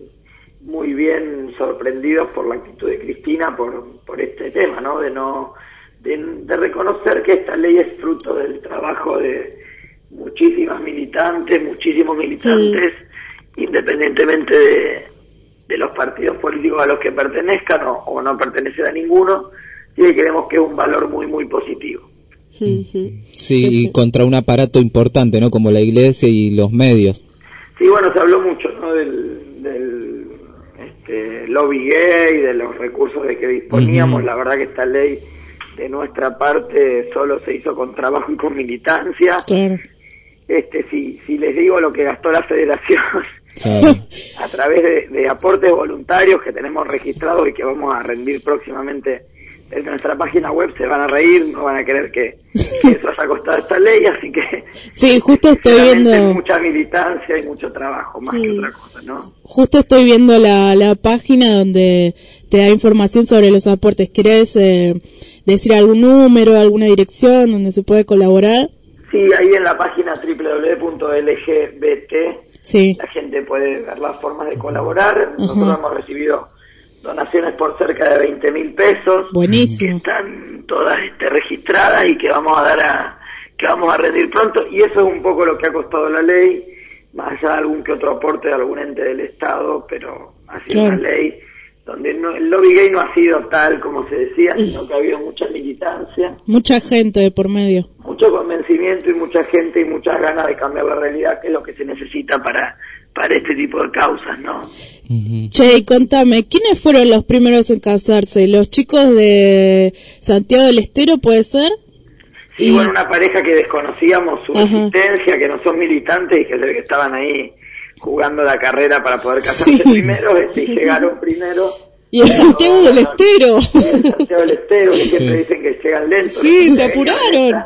muy bien sorprendidos por la actitud de Cristina por, por este tema, ¿no? De no... De, de reconocer que esta ley es fruto del trabajo de muchísimas militantes, muchísimos militantes, sí. independientemente de, de los partidos políticos a los que pertenezcan o, o no pertenecen a ninguno, y que creemos que es un valor muy, muy positivo. Sí, sí. sí, y contra un aparato importante, ¿no? Como la iglesia y los medios. Sí, bueno, se habló mucho, ¿no? Del, del este, lobby gay, de los recursos de que disponíamos. Uh-huh. La verdad que esta ley, de nuestra parte, solo se hizo con trabajo y con militancia. Claro. Este, si, si les digo lo que gastó la federación, claro. a través de, de aportes voluntarios que tenemos registrados y que vamos a rendir próximamente en nuestra página web, se van a reír, no van a creer que, que eso haya costado esta ley, así que sí, justo estoy viendo mucha militancia y mucho trabajo, más sí. que otra cosa, ¿no? Justo estoy viendo la, la página donde te da información sobre los aportes. ¿Querés eh, decir algún número, alguna dirección donde se puede colaborar? Sí, ahí en la página doble u doble u doble u punto L G B T sí. la gente puede ver las formas de colaborar. Uh-huh. Nosotros hemos recibido donaciones por cerca de veinte mil pesos. Buenísimo. Que están todas este, registradas y que vamos a dar a, que vamos a rendir pronto, y eso es un poco lo que ha costado la ley, más allá de algún que otro aporte de algún ente del Estado, pero ha sido claro. una ley donde no, el lobby gay no ha sido tal como se decía, sino que ha habido mucha militancia. Mucha gente de por medio. Mucho convencimiento y mucha gente y muchas ganas de cambiar la realidad, que es lo que se necesita para, para este tipo de causas, ¿no? Uh-huh. Che, y contame, ¿quiénes fueron los primeros en casarse? ¿Los chicos de Santiago del Estero, puede ser? Sí, y... bueno, una pareja que desconocíamos su Ajá. existencia, que no son militantes y que, que estaban ahí jugando la carrera para poder casarse sí. primero, este, y llegaron primero. Y el Santiago del Estero. Y el Santiago del Estero, que siempre sí. dicen que llegan lentos. Sí, se apuraron.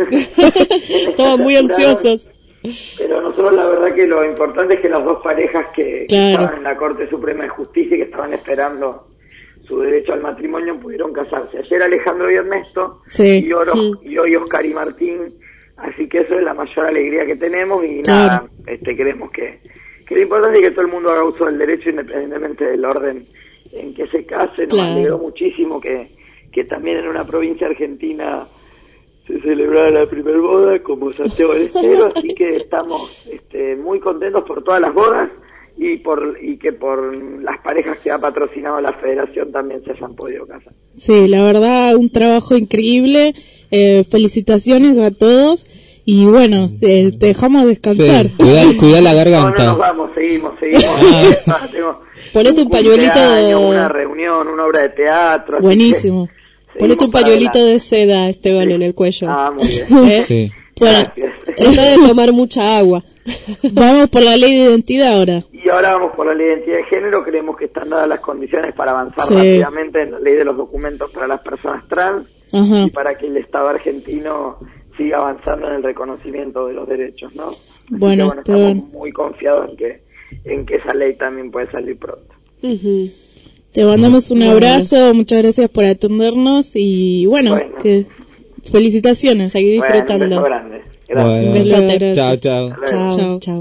Estaban muy ansiosos. Pero nosotros la verdad que lo importante es que las dos parejas que, claro. que estaban en la Corte Suprema de Justicia y que estaban esperando su derecho al matrimonio pudieron casarse. Ayer Alejandro y Ernesto, sí. y, Oro, sí. y hoy Oscar y Martín. Así que eso es la mayor alegría que tenemos y claro. nada, este, creemos que, que lo importante es que todo el mundo haga uso del derecho independientemente del orden en que se case. Nos claro. alegró muchísimo que, que también en una provincia argentina se celebrara la primer boda como Santiago del Estero, así que estamos este, muy contentos por todas las bodas y por y que por las parejas que ha patrocinado la federación también se hayan podido casar. Sí, la verdad, un trabajo increíble. Eh, felicitaciones a todos. Y bueno, eh, te dejamos descansar. Sí, cuidá, cuidá la garganta. No, no nos vamos, seguimos, seguimos. Ah, tengo Ponete un pañuelito de... una reunión, una obra de teatro. Buenísimo. Ponete un pañuelito de seda, Esteban, sí. en el cuello. Ah, muy bien. ¿Eh? Sí. Bueno, trata de tomar mucha agua. Vamos por la ley de identidad ahora. Y ahora vamos por la ley de identidad de género. Creemos que están dadas las condiciones para avanzar sí. rápidamente en la ley de los documentos para las personas trans. Ajá. Y para que el Estado argentino siga avanzando en el reconocimiento de los derechos, ¿no? Así bueno, que, bueno, estamos muy confiados en que en que esa ley también puede salir pronto. Uh-huh. Te mandamos un abrazo, muchas gracias por atendernos y bueno, bueno. que felicitaciones, seguí disfrutando. Bueno, un beso grande. Gracias. Bueno. Un besote. Chao, chao. Chao, chao. Chao.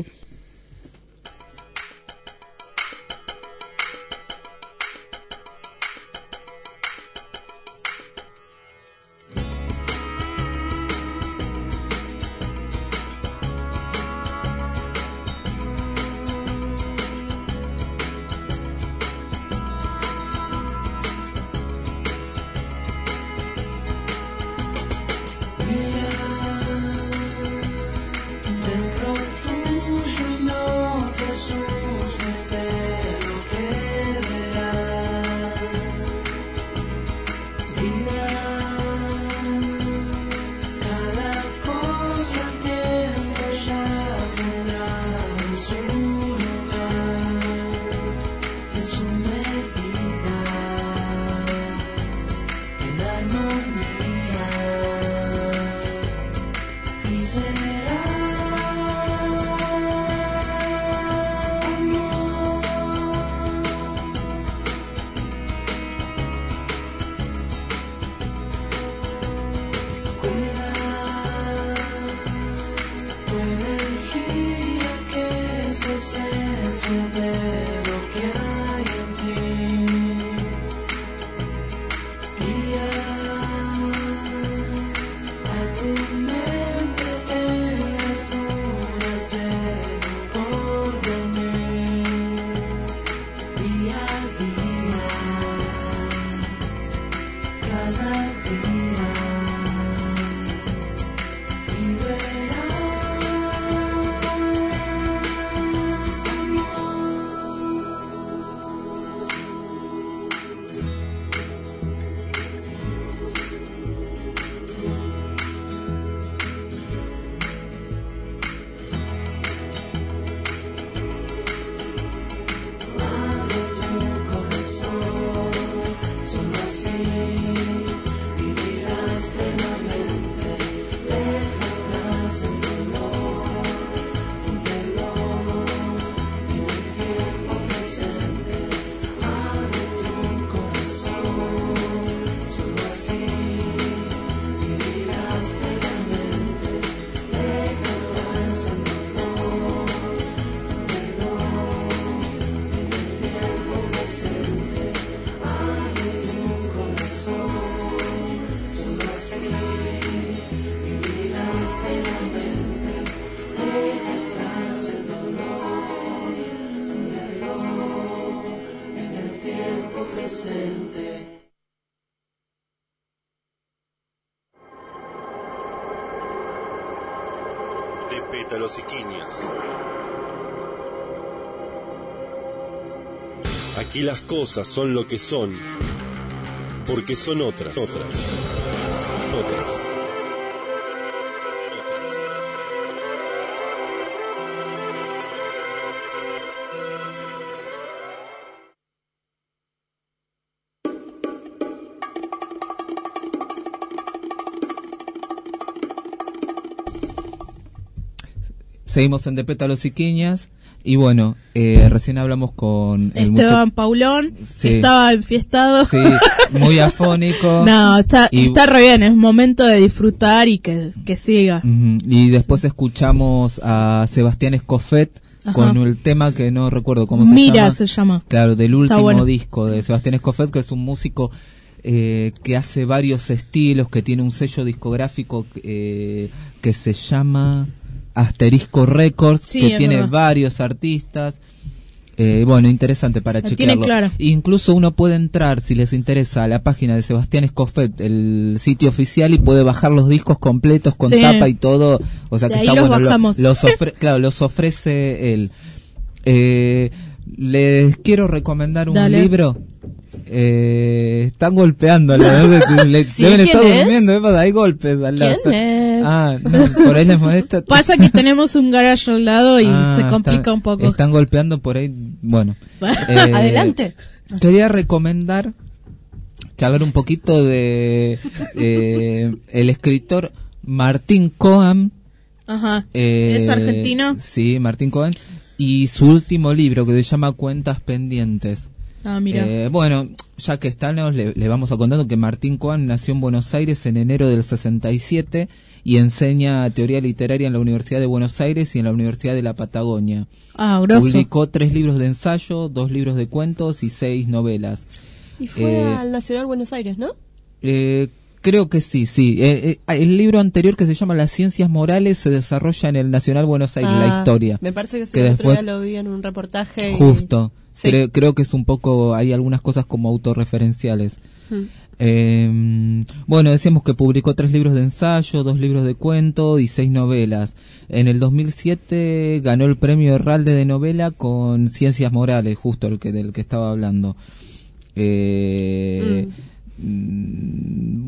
De pétalos y quinias. Aquí las cosas son lo que son, porque son otras, otras, otras. Seguimos en De Pétalos y Quiñas. Y bueno, eh, recién hablamos con el Esteban mucho... Paulón, sí. que estaba enfiestado. Sí, muy afónico. No, está, y... está re bien, es momento de disfrutar y que, que siga. Uh-huh. Y después escuchamos a Sebastián Escofet con el tema que no recuerdo cómo se Mira, llama. Mira se llama. Claro, del último bueno. disco de Sebastián Escofet, que es un músico eh, que hace varios estilos, que tiene un sello discográfico eh, que se llama... Asterisco Records, sí, que tiene verdad. varios artistas Eh, bueno, interesante para La chequearlo. tiene claro. Incluso uno puede entrar, si les interesa, a la página de Sebastián Escofet, el sitio oficial, y puede bajar los discos completos con Sí. tapa y todo. O sea que De ahí está los bueno. Lo- bajamos. los ofre- claro, los ofrece él. Eh, les quiero recomendar un Dale. libro. Eh, están golpeando, le, Sí, deben ¿quién estar es? durmiendo, ¿eh? Hay golpes al lado. ¿Quién es? Ah, no, por ahí les molesta. Pasa que tenemos un garage al lado y Ah, se complica están- un poco. Están golpeando por ahí, bueno. Eh, Adelante. Quería recomendar, charlar un poquito de eh, el escritor Martín Cohen. Ajá. eh, ¿Es argentino? Sí, Martín Cohen. Y su último libro que se llama Cuentas Pendientes. Ah, mira. Eh, bueno, ya que estamos, le, le vamos a contar que Martín Cohen nació en Buenos Aires en enero del sesenta y siete y enseña teoría literaria en la Universidad de Buenos Aires y en la Universidad de la Patagonia. Ah, grosso. Publicó tres libros de ensayo, dos libros de cuentos y seis novelas. Y fue Eh, al Nacional Buenos Aires, ¿no? Eh, creo que sí, sí. Eh, eh, el libro anterior que se llama Las Ciencias Morales se desarrolla en el Nacional Buenos Aires, la Ah, historia. Me parece que sí, que el otro después, día lo vi en un reportaje. y- justo. Sí. Creo, creo que es un poco, hay algunas cosas como autorreferenciales. Mm. Eh, bueno, decíamos que publicó tres libros de ensayo, dos libros de cuento y seis novelas. En el dos mil siete ganó el premio Herralde de novela con Ciencias Morales, justo el que del que estaba hablando. Eh, mm,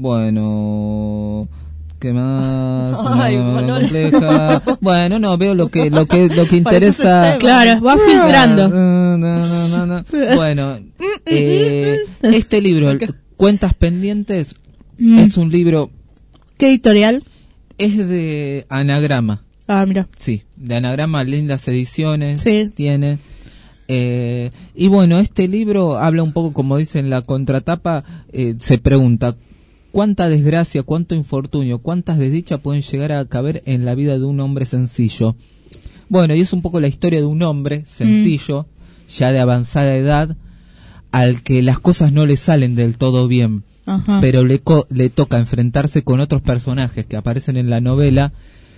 Bueno, ¿qué más? Ay, Una novela Manolo. compleja. Bueno, no, veo lo que lo que lo que interesa. Claro, va filtrando. No, no, no, no. Bueno, eh, este libro, el Cuentas Pendientes, Mm. es un libro. ¿Qué editorial? Es de Anagrama. Ah, mira. Sí, de Anagrama, lindas ediciones. Sí. Tiene. Eh, y bueno, este libro habla un poco, como dice en la contratapa, eh, se pregunta cuánta desgracia, cuánto infortunio, cuántas desdichas pueden llegar a caber en la vida de un hombre sencillo. Bueno, y es un poco la historia de un hombre sencillo, ya de avanzada edad, al que las cosas no le salen del todo bien, Ajá. pero le, co- le toca enfrentarse con otros personajes que aparecen en la novela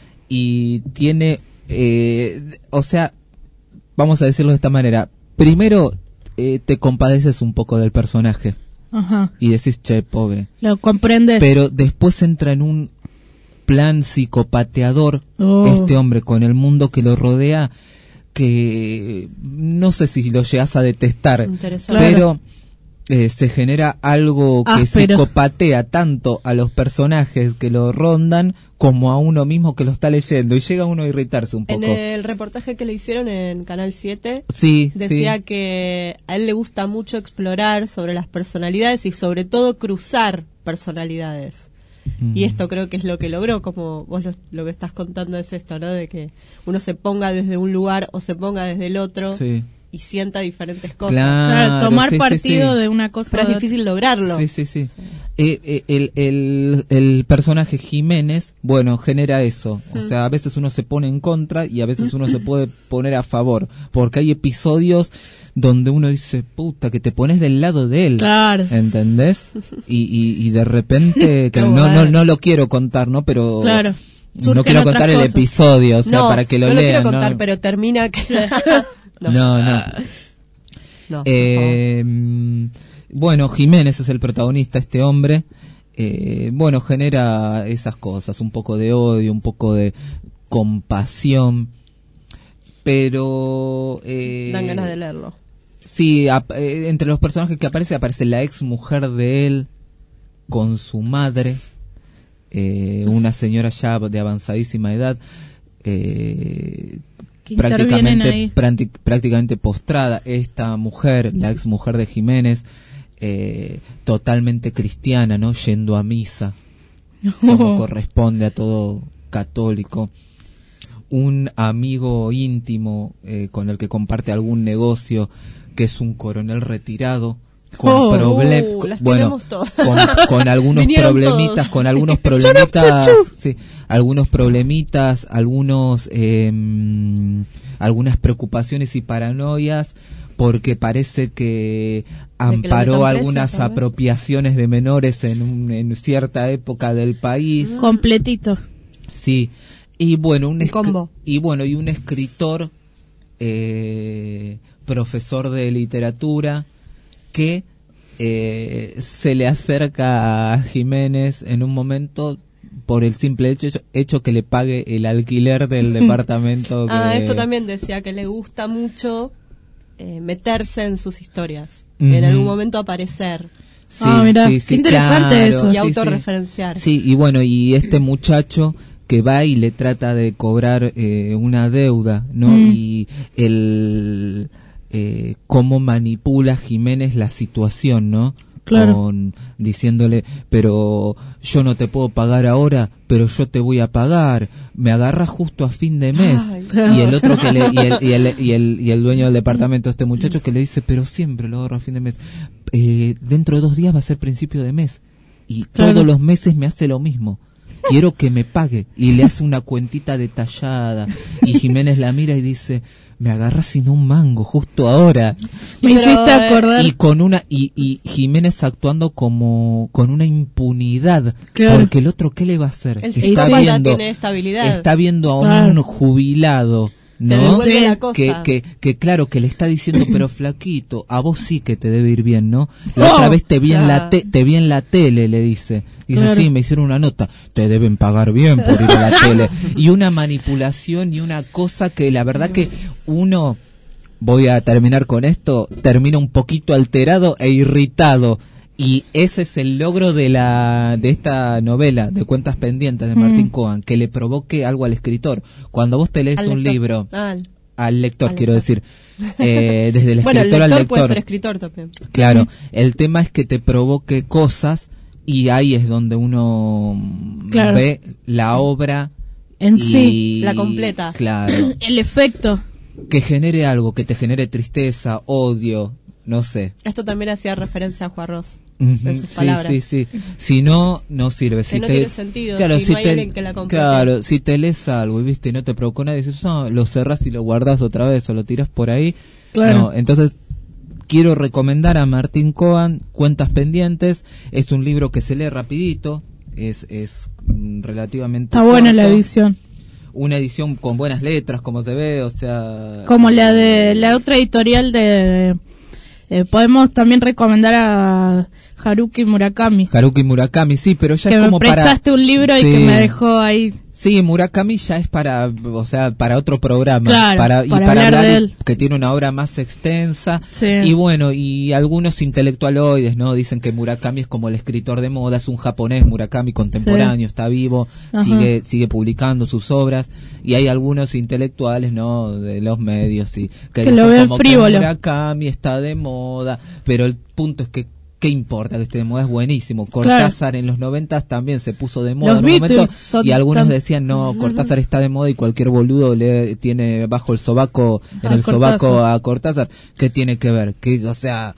y tiene, eh, o sea, vamos a decirlo de esta manera, primero eh, te compadeces un poco del personaje Ajá. y decís, che, pobre. Lo comprendes. Pero después entra en un plan psicopateador Oh. este hombre con el mundo que lo rodea, que no sé si lo llegas a detestar, Interesante. pero eh, se genera algo que Áspero. psicopatea tanto a los personajes que lo rondan como a uno mismo que lo está leyendo, y llega uno a irritarse un En poco. el reportaje que le hicieron en Canal siete, Sí, decía sí. que a él le gusta mucho explorar sobre las personalidades y sobre todo cruzar personalidades. Mm. Y esto creo que es lo que logró, como vos lo, lo que estás contando es esto, ¿no? De que uno se ponga desde un lugar o se ponga desde el otro Sí. y sienta diferentes cosas. Claro, Claro, tomar sí, sí, partido sí. de una cosa. Pero es difícil lograrlo. Sí, sí, sí. Eh, eh, el, el, el personaje Jiménez, bueno, genera eso. O sea, a veces uno se pone en contra y a veces uno se puede poner a favor. Porque hay episodios donde uno dice, puta, que te pones del lado de él. Claro. ¿Entendés? Y, y, y de repente, que Qué no, no, bueno. no lo quiero contar, ¿no? Pero Claro. no Surgen quiero otras contar el cosas. episodio, o sea, no, para que lo no lo lean. quiero contar, ¿no? pero termina que... No, no. No, Eh, bueno, Jiménez es el protagonista, este hombre. Eh, bueno, genera esas cosas, un poco de odio, un poco de compasión, pero... Eh, dan ganas de leerlo. Sí, ap- eh, entre los personajes que aparece, aparece la ex mujer de él con su madre, eh, una señora ya de avanzadísima edad, eh, Que intervienen ahí. prácticamente, prácti- prácticamente postrada. Esta mujer, la ex mujer de Jiménez, eh, totalmente cristiana, ¿no? Yendo a misa, como corresponde a todo católico. Un amigo íntimo eh, con el que comparte algún negocio, que es un coronel retirado, con Oh, problem- uh, las bueno, tenemos todas. con, con algunos Vinieron problemitas, todos. con algunos problemitas, sí, algunos problemitas, algunos eh, algunas preocupaciones y paranoias, porque parece que amparó metan preso, algunas tal vez. apropiaciones de menores en, un- en cierta época del país. Completito. Sí, y bueno, un, Un esc- combo. y bueno, y un escritor eh, profesor de literatura que eh, se le acerca a Jiménez en un momento por el simple hecho, hecho que le pague el alquiler del departamento. Que... Ah, esto también decía que le gusta mucho eh, meterse en sus historias, Uh-huh. en algún momento aparecer. Sí, ah, mira, sí, sí, qué interesante claro, eso. Y sí, autorreferenciar. Sí, y bueno, y este muchacho que va y le trata de cobrar eh, una deuda, ¿no? Mm. Y el eh, cómo manipula Jiménez la situación, ¿no? Claro. Con, diciéndole, pero yo no te puedo pagar ahora, pero yo te voy a pagar. Me agarras justo a fin de mes. Ay, claro. Y el otro que le, y el, y el, y el, y el dueño del departamento, este muchacho que le dice, pero siempre lo agarro a fin de mes. Eh, dentro de dos días va a ser principio de mes. Y Claro. todos los meses me hace lo mismo. Quiero que me pague. Y le hace una cuentita detallada. Y Jiménez la mira y dice, me agarras sin un mango justo ahora. Me Pero, hiciste eh, acordar. Y con una y, y Jiménez actuando como con una impunidad, Claro. porque el otro qué le va a hacer. El Está psicópata viendo, tiene estabilidad. está viendo a un Claro. jubilado, Te ¿no? devuelve Sí. la cosa. Que, que, que claro, que le está diciendo, pero flaquito, a vos sí que te debe ir bien, ¿no? La Oh, otra vez te vi en la claro. te, te vi en la tele, le dice. Dice, Claro. sí, me hicieron una nota. Te deben pagar bien por ir a la tele. Y una manipulación y una cosa que la verdad que uno, voy a terminar con esto, termina un poquito alterado e irritado. Y ese es el logro de la de esta novela de Cuentas Pendientes de Martín Mm. Cohen, que le provoque algo al escritor. Cuando vos te lees Al un lector. libro, Ah, al- al lector al quiero lector. decir, eh, desde el bueno, el escritor lector al puede lector. ser escritor también. Claro, el tema es que te provoque cosas y ahí es donde uno Claro. ve la obra En y, sí, la completa. Claro, El efecto. que genere algo, que te genere tristeza, odio, no sé. Esto también hacía referencia a Juarros, Ujú, en sus sí, palabras. sí, sí. Si no, no sirve. Si no te, tiene sentido, claro, si no hay te, alguien que la complete. claro, si te lees algo y viste y no te provocó nada, dices, no, lo cerrás y lo guardás otra vez o lo tirás por ahí. Claro. No, entonces quiero recomendar a Martín Cohen Cuentas Pendientes. Es un libro que se lee rapidito, es, es mm, relativamente Está buena la corto. edición. Una edición con buenas letras, como se ve, o sea... Como la de la otra editorial de... eh, podemos también recomendar a Haruki Murakami. Haruki Murakami, sí, pero ya que es me como para... prestaste un libro y Sí. que me dejó ahí. Sí, Murakami ya es para, o sea, para otro programa, Claro, para, y para para hablar hablar de y- él. que tiene una obra más extensa. Sí. Y bueno, y algunos intelectualoides, ¿no? Dicen que Murakami es como el escritor de moda, es un japonés Murakami contemporáneo, está vivo, Ajá. sigue sigue publicando sus obras, y hay algunos intelectuales, ¿no? De los medios, y que, Que dicen lo ven como que frívolo. Murakami está de moda, pero el punto es que ¿qué importa que esté de moda? Es buenísimo. Cortázar en los noventas también se puso de moda Los en un momento, Beatles son y algunos tan- decían, no, Cortázar está de moda y cualquier boludo le tiene bajo el sobaco, en A el sobaco Cortázar. a Cortázar. ¿Qué tiene que ver? Que, o sea,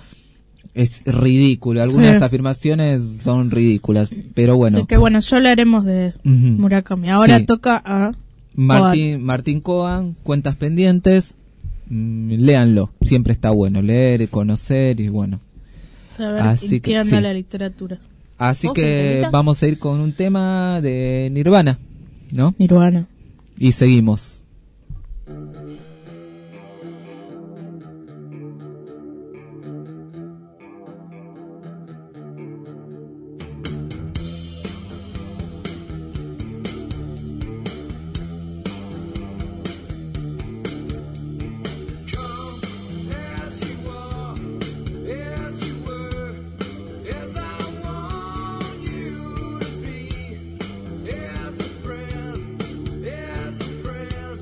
es ridículo. Algunas Sí. afirmaciones son ridículas, pero bueno. Así que bueno, ya hablaremos de Ujú. Murakami. Ahora Sí. toca a Martín, Martín Cohen, Cuentas Pendientes, mm, léanlo. Siempre está bueno leer, conocer y bueno. saber Así en que qué anda sí. la literatura. Así ¿Vamos que en temita? vamos a ir con un tema de Nirvana, ¿no? Nirvana. Y seguimos. As a friend, as a friend.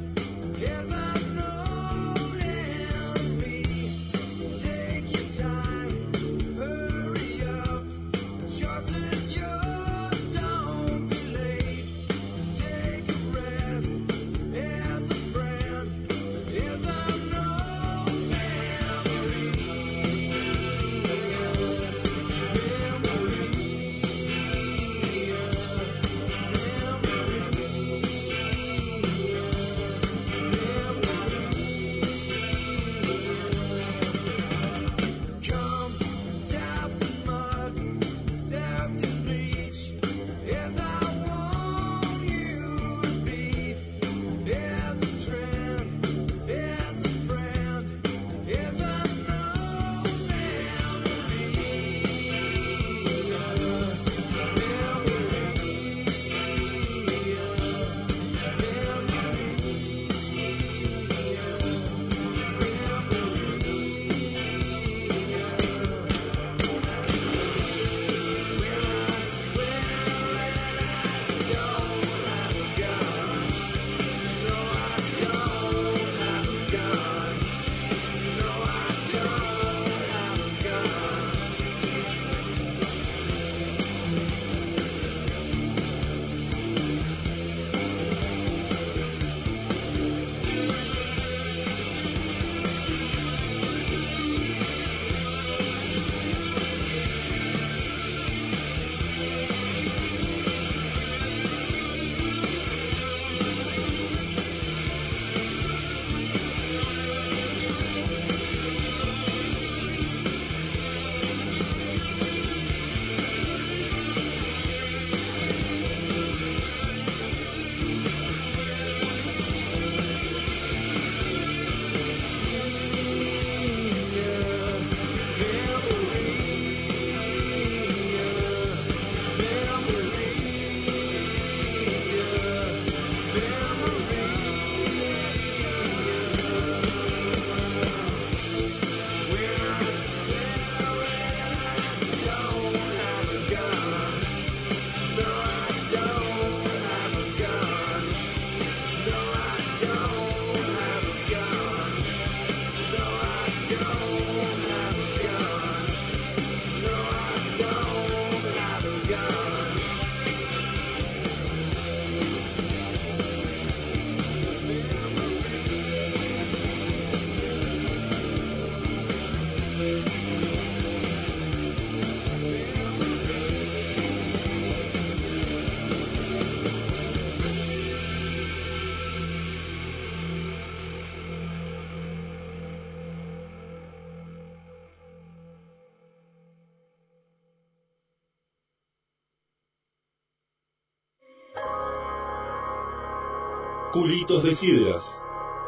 Culitos de sidras.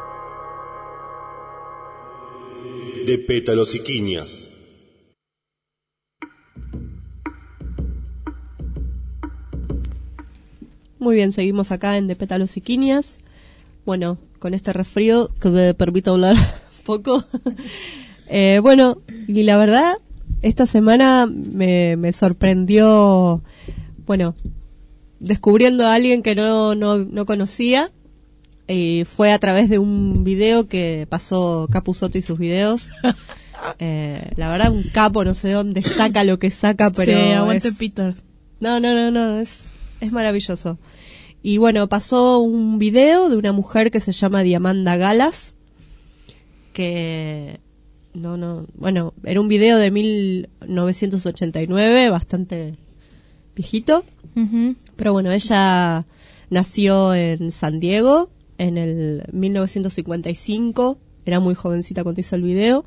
De pétalos y quiñas. Muy bien, seguimos acá en De Pétalos y Quiñas. Bueno, con este resfrío que me permite hablar un poco. eh, bueno, y la verdad, esta semana me, me sorprendió, bueno, descubriendo a alguien que no, no, no conocía. Y fue a través de un video que pasó Capusotto y sus videos. Eh, la verdad, un capo, no sé de dónde saca lo que saca, pero sí, aguante es... Peter. No, no, no, no, es, es maravilloso. Y bueno, pasó un video de una mujer que se llama Diamanda Galas, que, no, no, bueno, era un video de mil novecientos ochenta y nueve, bastante viejito, Uh-huh. pero bueno, ella nació en San Diego en el mil novecientos cincuenta y cinco, era muy jovencita cuando hizo el video,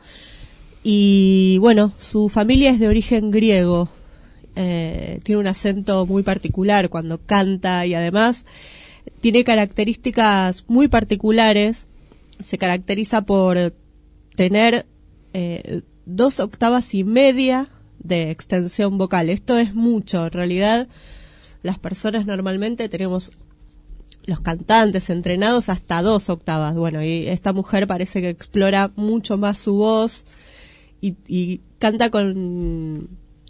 y bueno, su familia es de origen griego. Eh, tiene un acento muy particular cuando canta y además tiene características muy particulares. Se caracteriza por tener eh, dos octavas y media de extensión vocal. Esto es mucho. En realidad, las personas normalmente tenemos, los cantantes entrenados, hasta dos octavas. Bueno, y esta mujer parece que explora mucho más su voz y, y canta con...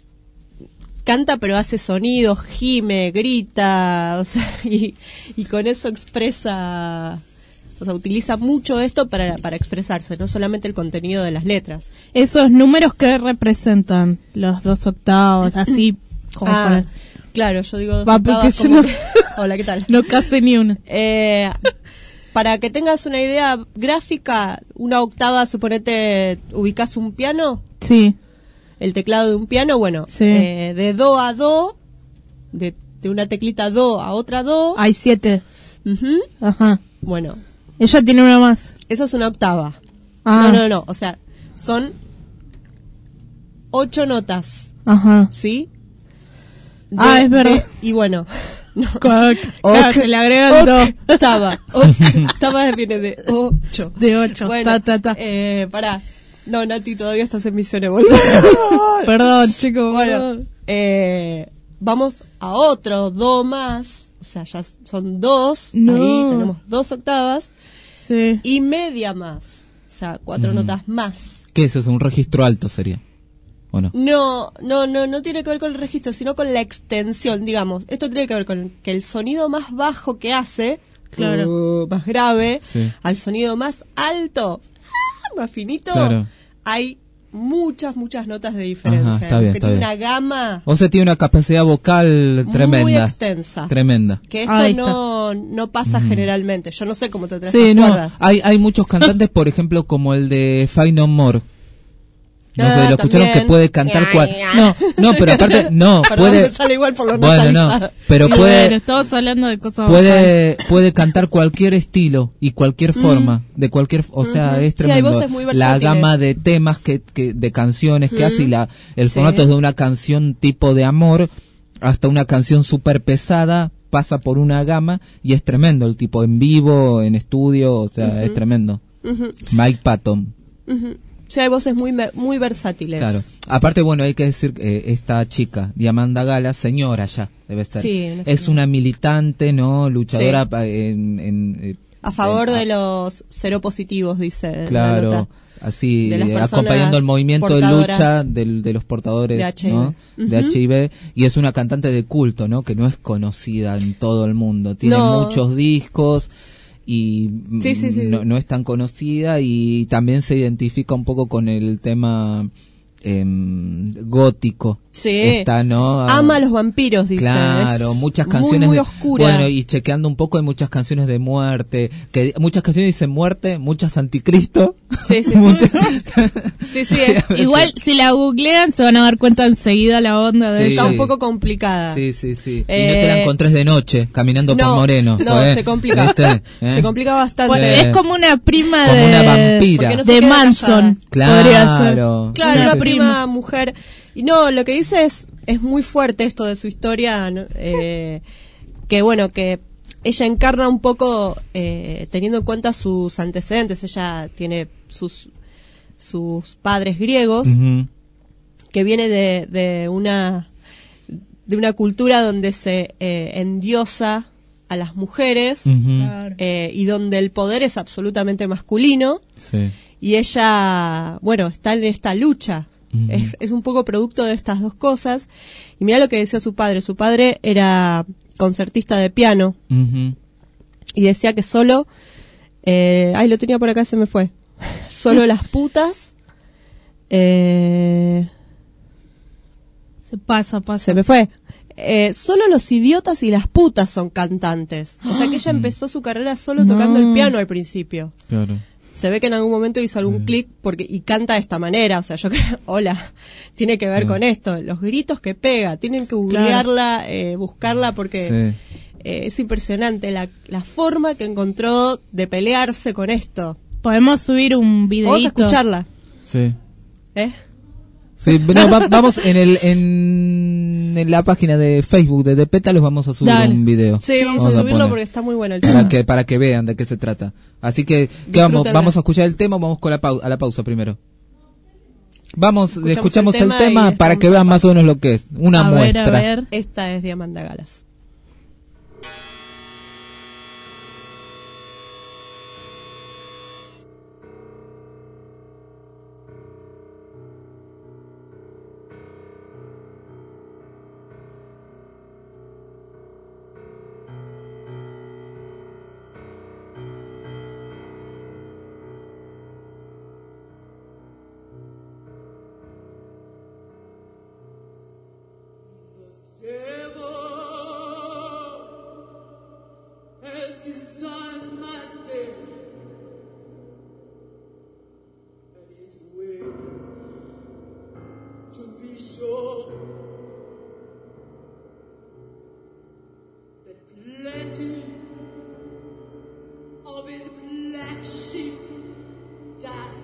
canta pero hace sonidos, gime, grita, o sea, y, y con eso expresa, o sea, utiliza mucho esto para, para expresarse, no solamente el contenido de las letras. Esos números que representan los dos octavos, así como Ah, para... claro, yo digo dos Va, octavas porque yo como no- que- Hola, ¿qué tal? No casi ni una. Eh, para que tengas una idea gráfica, una octava, suponete, ubicás un piano, Sí. el teclado de un piano, bueno, Sí. eh, de do a do, de, de una teclita do a otra do. Hay siete. Ujú. Ajá. Bueno, Ella tiene una más. esa es una octava. Ah. No, no, no, o sea, son ocho notas, Ajá. ¿sí? De- Ah, es verdad. de- y bueno, no. Claro, se le agregan dos. Octava. Octava viene de ocho. De ocho. Bueno, Ta, ta, ta. Eh, pará. No, Nati, todavía estás en misiones, boludo. Perdón, chicos. Bueno, perdón. eh, vamos a otro do más. O sea, ya son dos. No. Ahí tenemos dos octavas. Sí. Y media más. O sea, cuatro Mm. notas más. ¿Qué es eso? ¿Un registro alto sería? ¿O no? No, no, no, no tiene que ver con el registro, sino con la extensión, digamos. Esto tiene que ver con que el sonido más bajo que hace, Claro. uh, más grave, Sí. al sonido más alto, ah, más finito, Claro. hay muchas, muchas notas de diferencia. Ajá, está bien, que está tiene bien. una gama O sea, tiene una capacidad vocal muy tremenda. extensa. Tremenda. Que esto Ahí no, no pasa generalmente. Yo no sé cómo te traes Sí, esas no. cuerdas. Hay, hay muchos cantantes, por ejemplo, como el de Fay No More. No sé, Ah, lo escucharon, también. que puede cantar Ya, cual... ya. No, no, pero aparte, no, Perdón, puede... me sale igual por lo Bueno, nasalizado. no, pero Y bueno, puede... estamos hablando de cosas Puede, puede cantar cualquier estilo y cualquier forma, de cualquier, o sea, Ujú. es Sí, hay tremendo. voces muy la versátiles. gama de temas que, que de canciones que Ujú. hace y la, el Sí. formato es de una canción tipo de amor hasta una canción súper pesada, pasa por una gama y es tremendo el tipo en vivo, en estudio, o sea, Ujú. es tremendo. Ujú, Mike Patton. ujú. Sí, hay voces muy, mer- muy versátiles. Claro. Aparte, bueno, hay que decir eh, esta chica, Diamanda Gala, señora ya, debe ser. Sí, una es señora. una militante, ¿no? Luchadora Sí. pa- en... en, eh, A favor en- de los seropositivos, dice la Claro, nota. así De las eh, personas acompañando el movimiento de portadoras lucha del- de los portadores de H I V. ¿no? de Ujú. H I V, y es una cantante de culto, ¿no? Que no es conocida en todo el mundo, tiene No. muchos discos y mm, Sí, sí, sí, no, sí. no es tan conocida y también se identifica un poco con el tema em, gótico. Sí. Está, ¿no? Ah, Ama a los vampiros, dice. Claro, Es muchas muy, canciones muy de, oscura. bueno, y chequeando un poco hay muchas canciones de muerte, que muchas canciones dicen muerte, muchas anticristo. Sí, sí, sí. Muchas- Sí, sí, es- Igual, si la googlean, se van a dar cuenta enseguida la onda de Sí. ella. está un poco complicada. Sí, sí, sí. Y Eh, no te la encontrés de noche, caminando no, por Moreno. no, ¿eh? se complica. ¿Viste? ¿Eh? Se complica bastante. Bueno, Sí. es como una prima Como de, una vampira. Porque no se de queda Manson. Claro. Podría ser. Claro, Claro, Sí, una sí. prima mujer. Y no, lo que dice es, es muy fuerte esto de su historia, ¿no? eh, que bueno, que ella encarna un poco, eh, teniendo en cuenta sus antecedentes. Ella tiene sus, sus padres griegos, Ujú. que viene de, de una de una cultura donde se eh, endiosa a las mujeres, Ujú. eh, y donde el poder es absolutamente masculino, Sí. y ella, bueno, está en esta lucha. Ujú. Es, es un poco producto de estas dos cosas. Y mira lo que decía su padre. Su padre era concertista de piano Ujú. y decía que solo, eh, ay, lo tenía por acá, se me fue. Solo las putas, eh, Se pasa, pasa. se me fue. Eh, solo los idiotas y las putas son cantantes. O sea que ella empezó su carrera solo No. tocando el piano al principio. Claro. Se ve que en algún momento hizo algún clic porque y canta de esta manera. O sea, yo creo, hola, tiene que ver Sí. con esto. Los gritos que pega, tienen que googlearla, eh, buscarla porque Sí. eh, es impresionante la, la forma que encontró de pelearse con esto. Podemos subir un videíto. Vamos a escucharla. Sí. ¿Eh? Sí, no, va- vamos en el en, en la página de Facebook de De Pétalos vamos a subir Dale. un video. Sí, vamos, a subirlo poner. porque está muy bueno el para tema. que para que vean de qué se trata. Así que ¿qué vamos Disfrútenla. vamos a escuchar el tema, o vamos con la pau- a la pausa primero. Vamos, escuchamos, Escuchamos el el tema, tema y para estamos que vean más o menos lo que es, una A ver, muestra. a ver. Esta es Diamanda Galas. has designed my day, and it's waiting to be sure that plenty of his black sheep die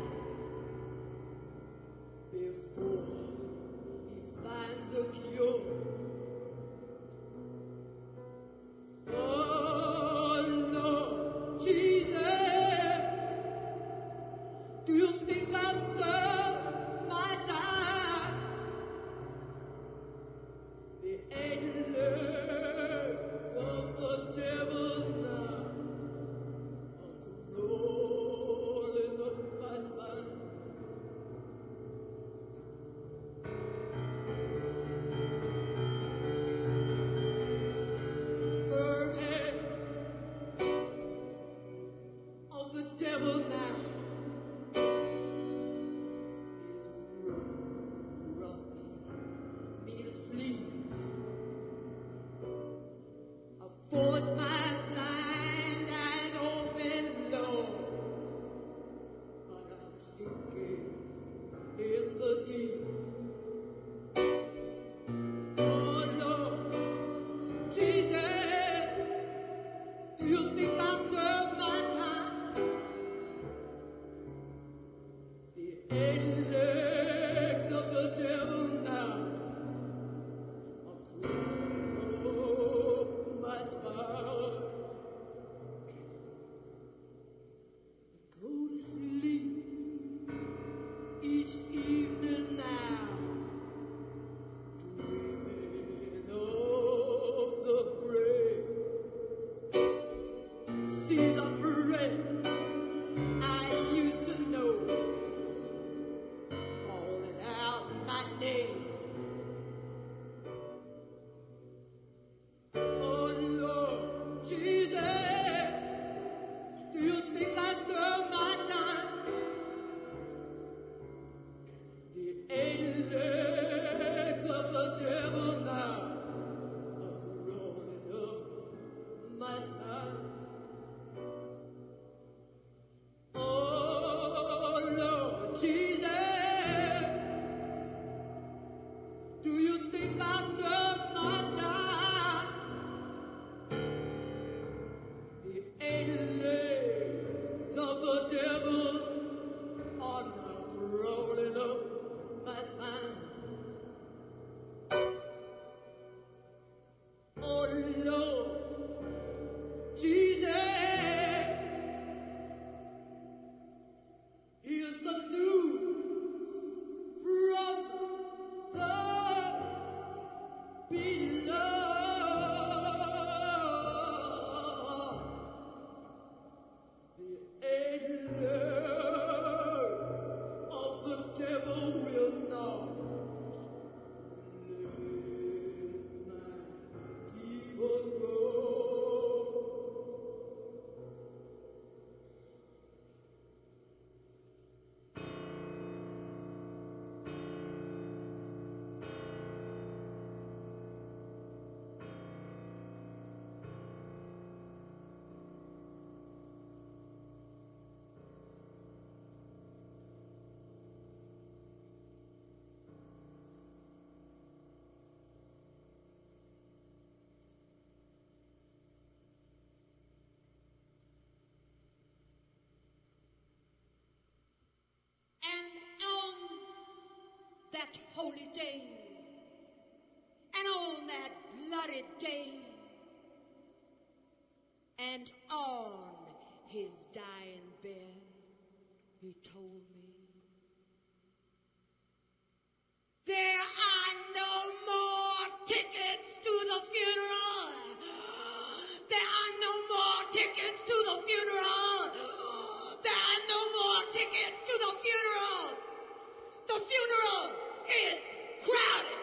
before he finds a cure. Oh Lord Jesus, do you think I'll serve my time? The eight legs of the devil now are crawling up my spine. Burn head of the devil now is rocking me to sleep. I force my blind eyes open, Lord, but I'm sinking in the deep. Oh Lord Jesus, do you think I'll serve my time? The eight legs of the devil now are crawling up my spine. I go to sleep each evening now, dreaming of the grave. See the friend I used to know calling out my name. Oh Lord Jesus, do you think I serve my time? The eight legs of the devil now are crawling up my side. Oh Lord Jesus, do you think I'll serve my time? The eight legs of the devil are now crawling up my spine. Oh Lord holy day, and on that bloody day, and on his dying bed, he told me, there are no more tickets to the funeral. There are no more tickets to the funeral. There are no more tickets to the funeral. The funeral is crowded.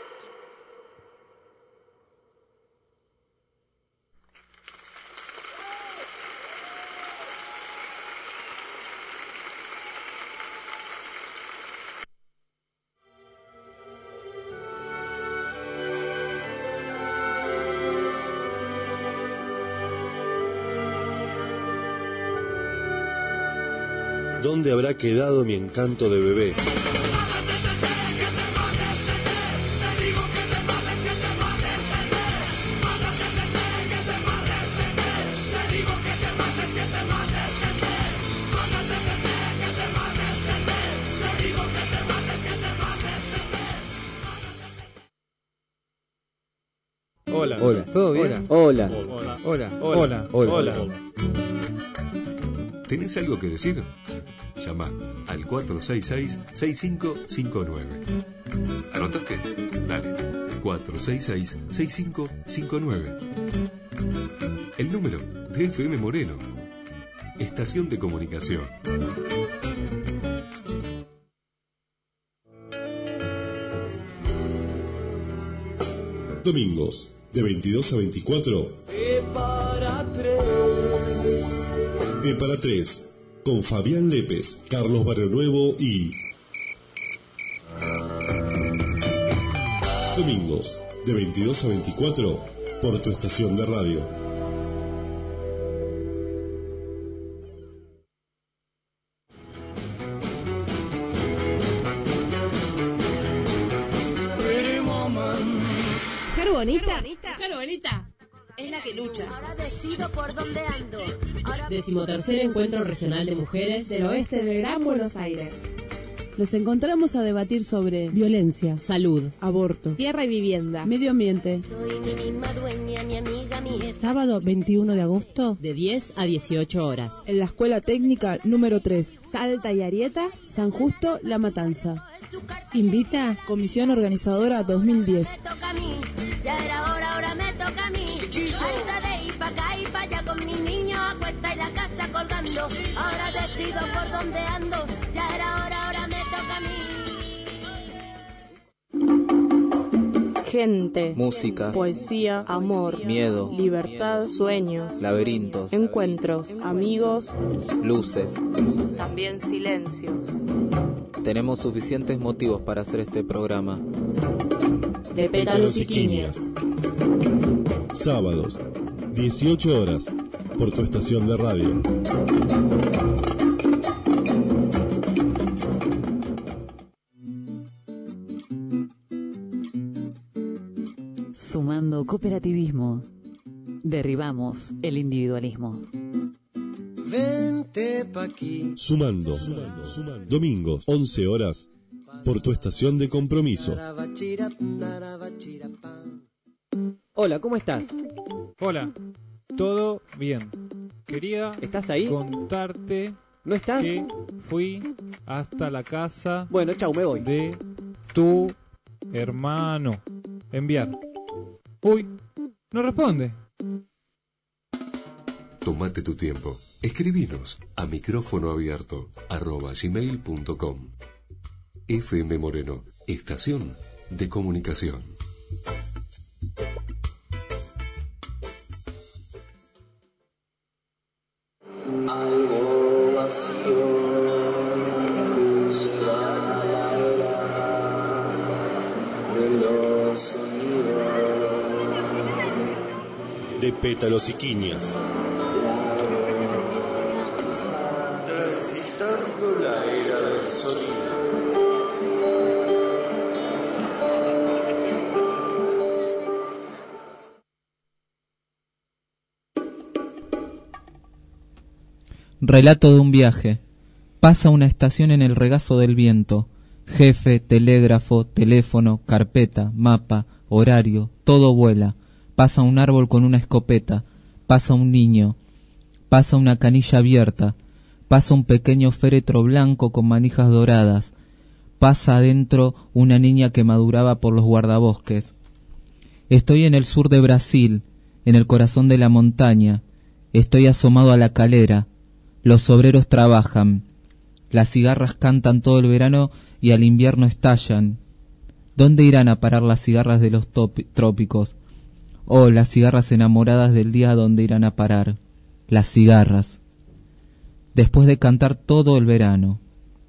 ¿Dónde habrá quedado mi encanto de bebé? Hola. Hola. ¿Todo bien? Hola. Hola. Hola. Hola. Hola. Hola. ¿Tenés algo que decir? Llama al cuatro seis seis, seis cinco cinco nueve. ¿Anotaste? Dale. cuatro seis seis, seis cinco cinco nueve. El número de F M Moreno. Estación de comunicación. Domingos, de veintidós a veinticuatro. De para tres. De para tres. Con Fabián Lépez, Carlos Barrionuevo y... Domingos, de veintidós a veinticuatro, por tu estación de radio. Mujer bonita. Mujer bonita. Es la que lucha. Ahora decido por dónde ando. Ahora Decimotercer Encuentro Regional de Mujeres del Oeste del Gran Buenos Aires. Nos encontramos a debatir sobre violencia, Salud, aborto, tierra y vivienda. medio ambiente. soy mi misma dueña, mi amiga, mi jefa. Sábado veintiuno de agosto, De diez a dieciocho horas. en la Escuela Técnica número tres, Salta y Arieta. San Justo, La Matanza. Invita Comisión Organizadora dos mil diez. Me toca a mí, ya era hora, ahora me toca a mí. Alta de ir pa' acá y pa' allá con mi niño a cuesta y la casa colgando. Ahora decido por dónde ando, ya era hora, ahora me toca a mí. Gente, Música, poesía, amor, miedo, libertad, sueños, laberintos, encuentros, amigos, luces. también silencios. Tenemos suficientes motivos para hacer este programa. De pétalos y quinias. Sábados, dieciocho horas, por tu estación de radio. Sumando cooperativismo, derribamos el individualismo. Vente pa' aquí. Sumando. Domingos, once horas, por tu estación de compromiso. Hola, ¿cómo estás? Hola. ¿Todo bien? Quería ¿Estás ahí? contarte ¿No estás? que fui hasta la casa Bueno, chau, me voy. de tu hermano. Enviar. Uy, no responde. Tómate tu tiempo. Escribinos a micrófono abierto arroba gmail punto com. F M Moreno, estación de comunicación. Algo vacío será la era de los sonidos. De pétalos y quinias. Transitando la era del sonido. Relato de un viaje. Pasa una estación en el regazo del viento. Jefe, telégrafo, teléfono, carpeta, mapa, horario, todo vuela. Pasa un árbol con una escopeta, pasa un niño, pasa una canilla abierta, pasa un pequeño féretro blanco con manijas doradas, pasa adentro una niña que maduraba por los guardabosques. Estoy en el sur de Brasil, en el corazón de la montaña, estoy asomado a la calera, los obreros trabajan, las cigarras cantan todo el verano y al invierno estallan. ¿Dónde irán a parar las cigarras de los trópicos? Oh, las cigarras enamoradas del día, ¿dónde irán a parar? Las cigarras. Después de cantar todo el verano.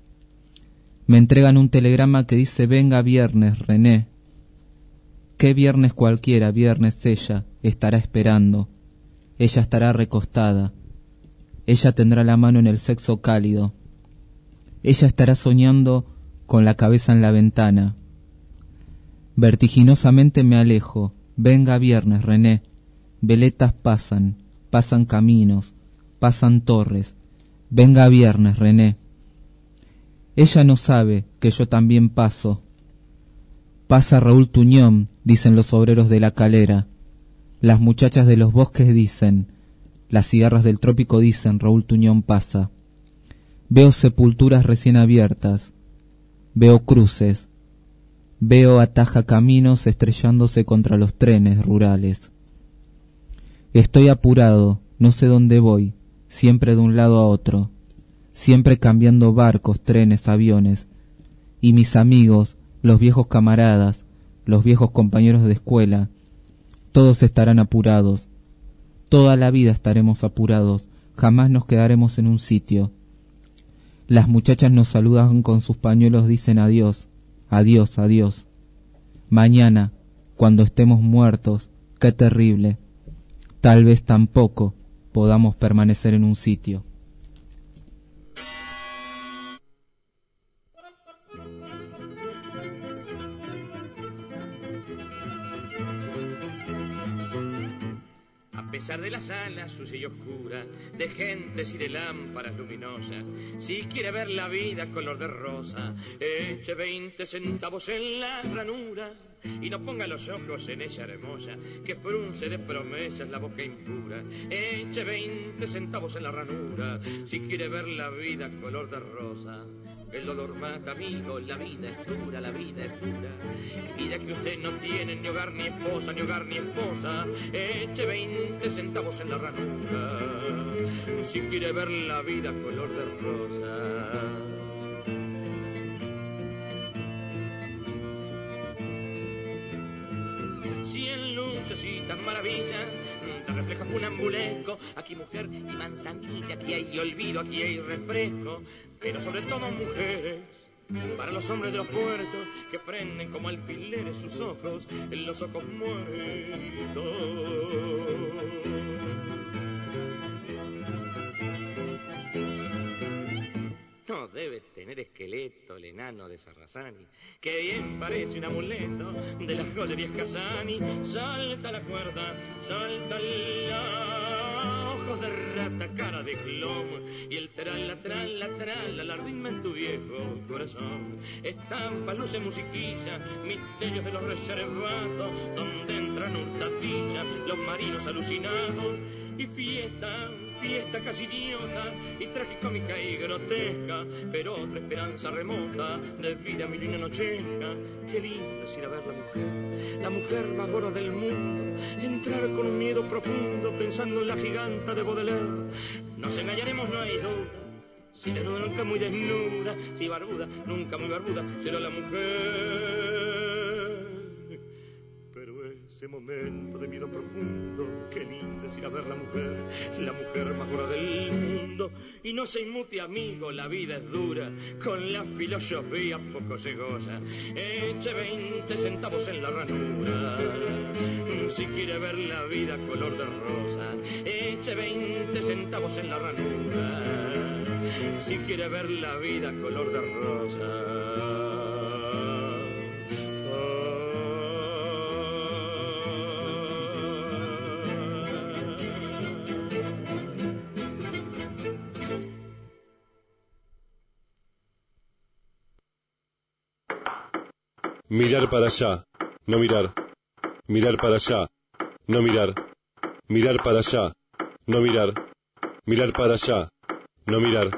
Me entregan un telegrama que dice: venga viernes, René. ¿Qué viernes cualquiera? Viernes ella estará esperando. Ella estará recostada. Ella tendrá la mano en el sexo cálido. Ella estará soñando con la cabeza en la ventana. Vertiginosamente me alejo. Venga viernes, René. Veletas pasan, pasan caminos, pasan torres. Venga viernes, René. Ella no sabe que yo también paso. Pasa Raúl Tuñón, dicen los obreros de la calera. Las muchachas de los bosques dicen, las cigarras del trópico dicen, Raúl Tuñón pasa. Veo sepulturas recién abiertas, veo cruces, veo ataja caminos estrellándose contra los trenes rurales. Estoy apurado, no sé dónde voy, siempre de un lado a otro, siempre cambiando barcos, trenes, aviones, y mis amigos, los viejos camaradas, los viejos compañeros de escuela, todos estarán apurados, toda la vida estaremos apurados, jamás nos quedaremos en un sitio. Las muchachas nos saludan con sus pañuelos, dicen adiós, adiós, adiós. Mañana, cuando estemos muertos, qué terrible, tal vez tampoco podamos permanecer en un sitio. A pesar de la sala sucia y oscura, de gentes y de lámparas luminosas, si quiere ver la vida color de rosa, eche veinte centavos en la ranura y no ponga los ojos en ella hermosa que frunce de promesas la boca impura. Eche veinte centavos en la ranura si quiere ver la vida color de rosa. El dolor mata, amigo, la vida es dura, la vida es dura. Y ya que usted no tiene ni hogar ni esposa, ni hogar ni esposa, eche veinte centavos en la ranura si quiere ver la vida color de rosa. Cien lucecitas maravillas, te refleja funambulesco. Aquí mujer y manzanilla, aquí hay olvido, aquí hay refresco. Pero sobre todo mujeres, para los hombres de los puertos, que prenden como alfileres sus ojos en los ojos muertos. No debe tener esqueleto el enano de Sarrazani, que bien parece un amuleto de la joyería Casani. Salta la cuerda, salta la ojos de rata, cara de clon, y el trala, trala, trala, la rima en tu viejo corazón. Estampa, luce, musiquilla, misterios de los reservados, donde entran hurtatillas los marinos alucinados. Y fiesta, fiesta casi idiota, y tragicómica y grotesca, pero otra esperanza remota de vida milina nochesca. Qué lindo es ir a ver la mujer, la mujer más gorda del mundo, entrar con un miedo profundo pensando en la giganta de Baudelaire. Nos engañaremos, no hay duda, si desnuda nunca muy desnuda, si barbuda nunca muy barbuda, será la mujer. Ese momento de miedo profundo, qué lindo es ir a ver la mujer, la mujer más gorda del mundo. Y no se inmute, amigo, la vida es dura, con la filosofía poco se goza. Eche veinte centavos en la ranura si quiere ver la vida color de rosa. Eche veinte centavos en la ranura si quiere ver la vida color de rosa. Mirar para allá, no mirar. Mirar para allá, no mirar. Mirar para allá, no mirar. Mirar para allá, no mirar.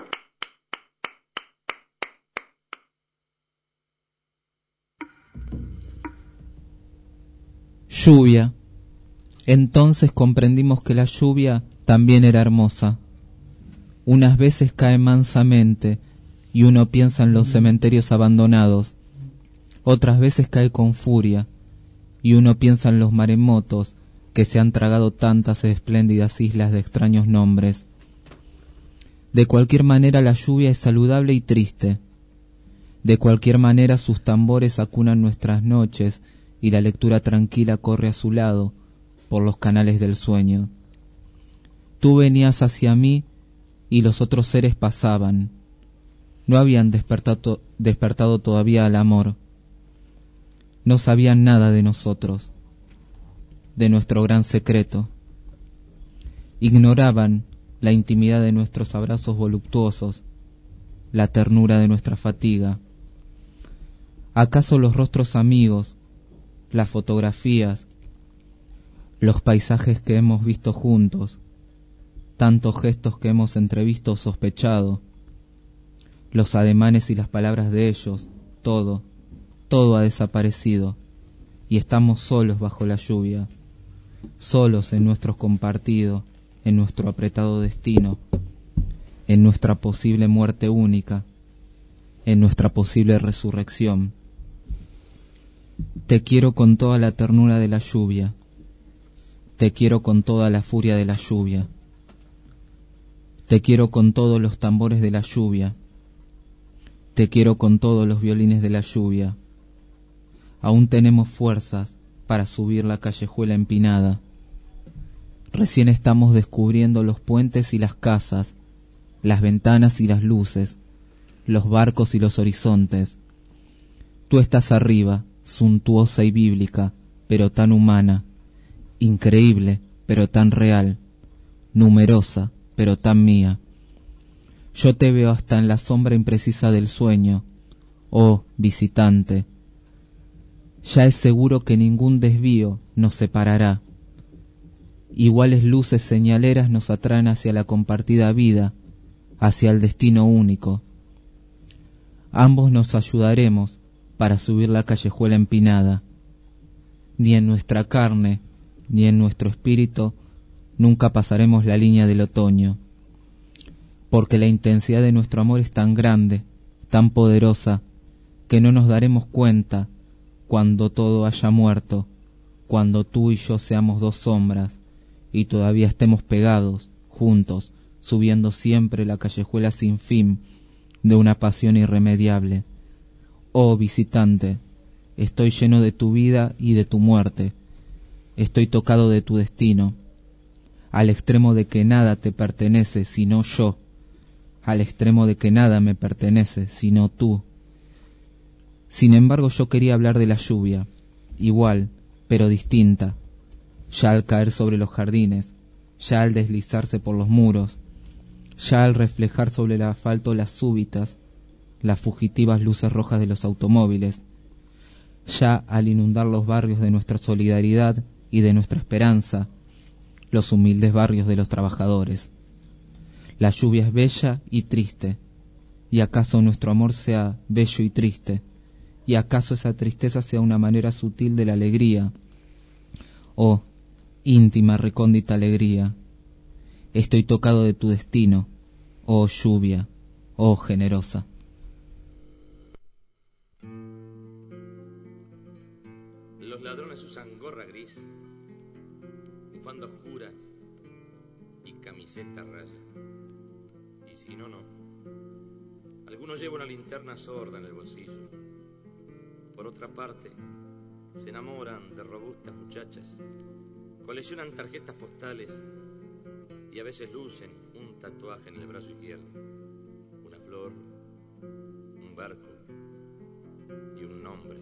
Lluvia. Entonces comprendimos que la lluvia también era hermosa. Unas veces cae mansamente y uno piensa en los cementerios abandonados. Otras veces cae con furia y uno piensa en los maremotos que se han tragado tantas espléndidas islas de extraños nombres. De cualquier manera la lluvia es saludable y triste. De cualquier manera sus tambores acunan nuestras noches y la lectura tranquila corre a su lado por los canales del sueño. Tú venías hacia mí y los otros seres pasaban. No habían despertado, despertado todavía al amor. No sabían nada de nosotros, de nuestro gran secreto. Ignoraban la intimidad de nuestros abrazos voluptuosos, la ternura de nuestra fatiga. ¿Acaso los rostros amigos, las fotografías, los paisajes que hemos visto juntos, tantos gestos que hemos entrevisto o sospechado, los ademanes y las palabras de ellos, todo, todo ha desaparecido y estamos solos bajo la lluvia, solos en nuestro compartido, en nuestro apretado destino, en nuestra posible muerte única, en nuestra posible resurrección. Te quiero con toda la ternura de la lluvia, te quiero con toda la furia de la lluvia, te quiero con todos los tambores de la lluvia, te quiero con todos los violines de la lluvia. Aún tenemos fuerzas para subir la callejuela empinada. Recién estamos descubriendo los puentes y las casas, las ventanas y las luces, los barcos y los horizontes. Tú estás arriba, suntuosa y bíblica, pero tan humana, increíble, pero tan real, numerosa, pero tan mía. Yo te veo hasta en la sombra imprecisa del sueño, oh visitante. Ya es seguro que ningún desvío nos separará. Iguales luces señaleras nos atraen hacia la compartida vida, hacia el destino único. Ambos nos ayudaremos para subir la callejuela empinada. Ni en nuestra carne, ni en nuestro espíritu, nunca pasaremos la línea del otoño, porque la intensidad de nuestro amor es tan grande, tan poderosa, que no nos daremos cuenta cuando todo haya muerto, cuando tú y yo seamos dos sombras, y todavía estemos pegados, juntos, subiendo siempre la callejuela sin fin de una pasión irremediable. Oh visitante, estoy lleno de tu vida y de tu muerte, estoy tocado de tu destino, al extremo de que nada te pertenece sino yo, al extremo de que nada me pertenece sino tú. Sin embargo, yo quería hablar de la lluvia, igual, pero distinta, ya al caer sobre los jardines, ya al deslizarse por los muros, ya al reflejar sobre el asfalto las súbitas, las fugitivas luces rojas de los automóviles, ya al inundar los barrios de nuestra solidaridad y de nuestra esperanza, los humildes barrios de los trabajadores. La lluvia es bella y triste, y acaso nuestro amor sea bello y triste, y acaso esa tristeza sea una manera sutil de la alegría. Oh, íntima recóndita alegría, estoy tocado de tu destino, oh lluvia, oh generosa. Los ladrones usan gorra gris, bufanda oscura y camiseta raya. Y si no, no. Algunos llevan una linterna sorda en el bolsillo. Por otra parte, se enamoran de robustas muchachas, coleccionan tarjetas postales y a veces lucen un tatuaje en el brazo izquierdo, una flor, un barco y un nombre,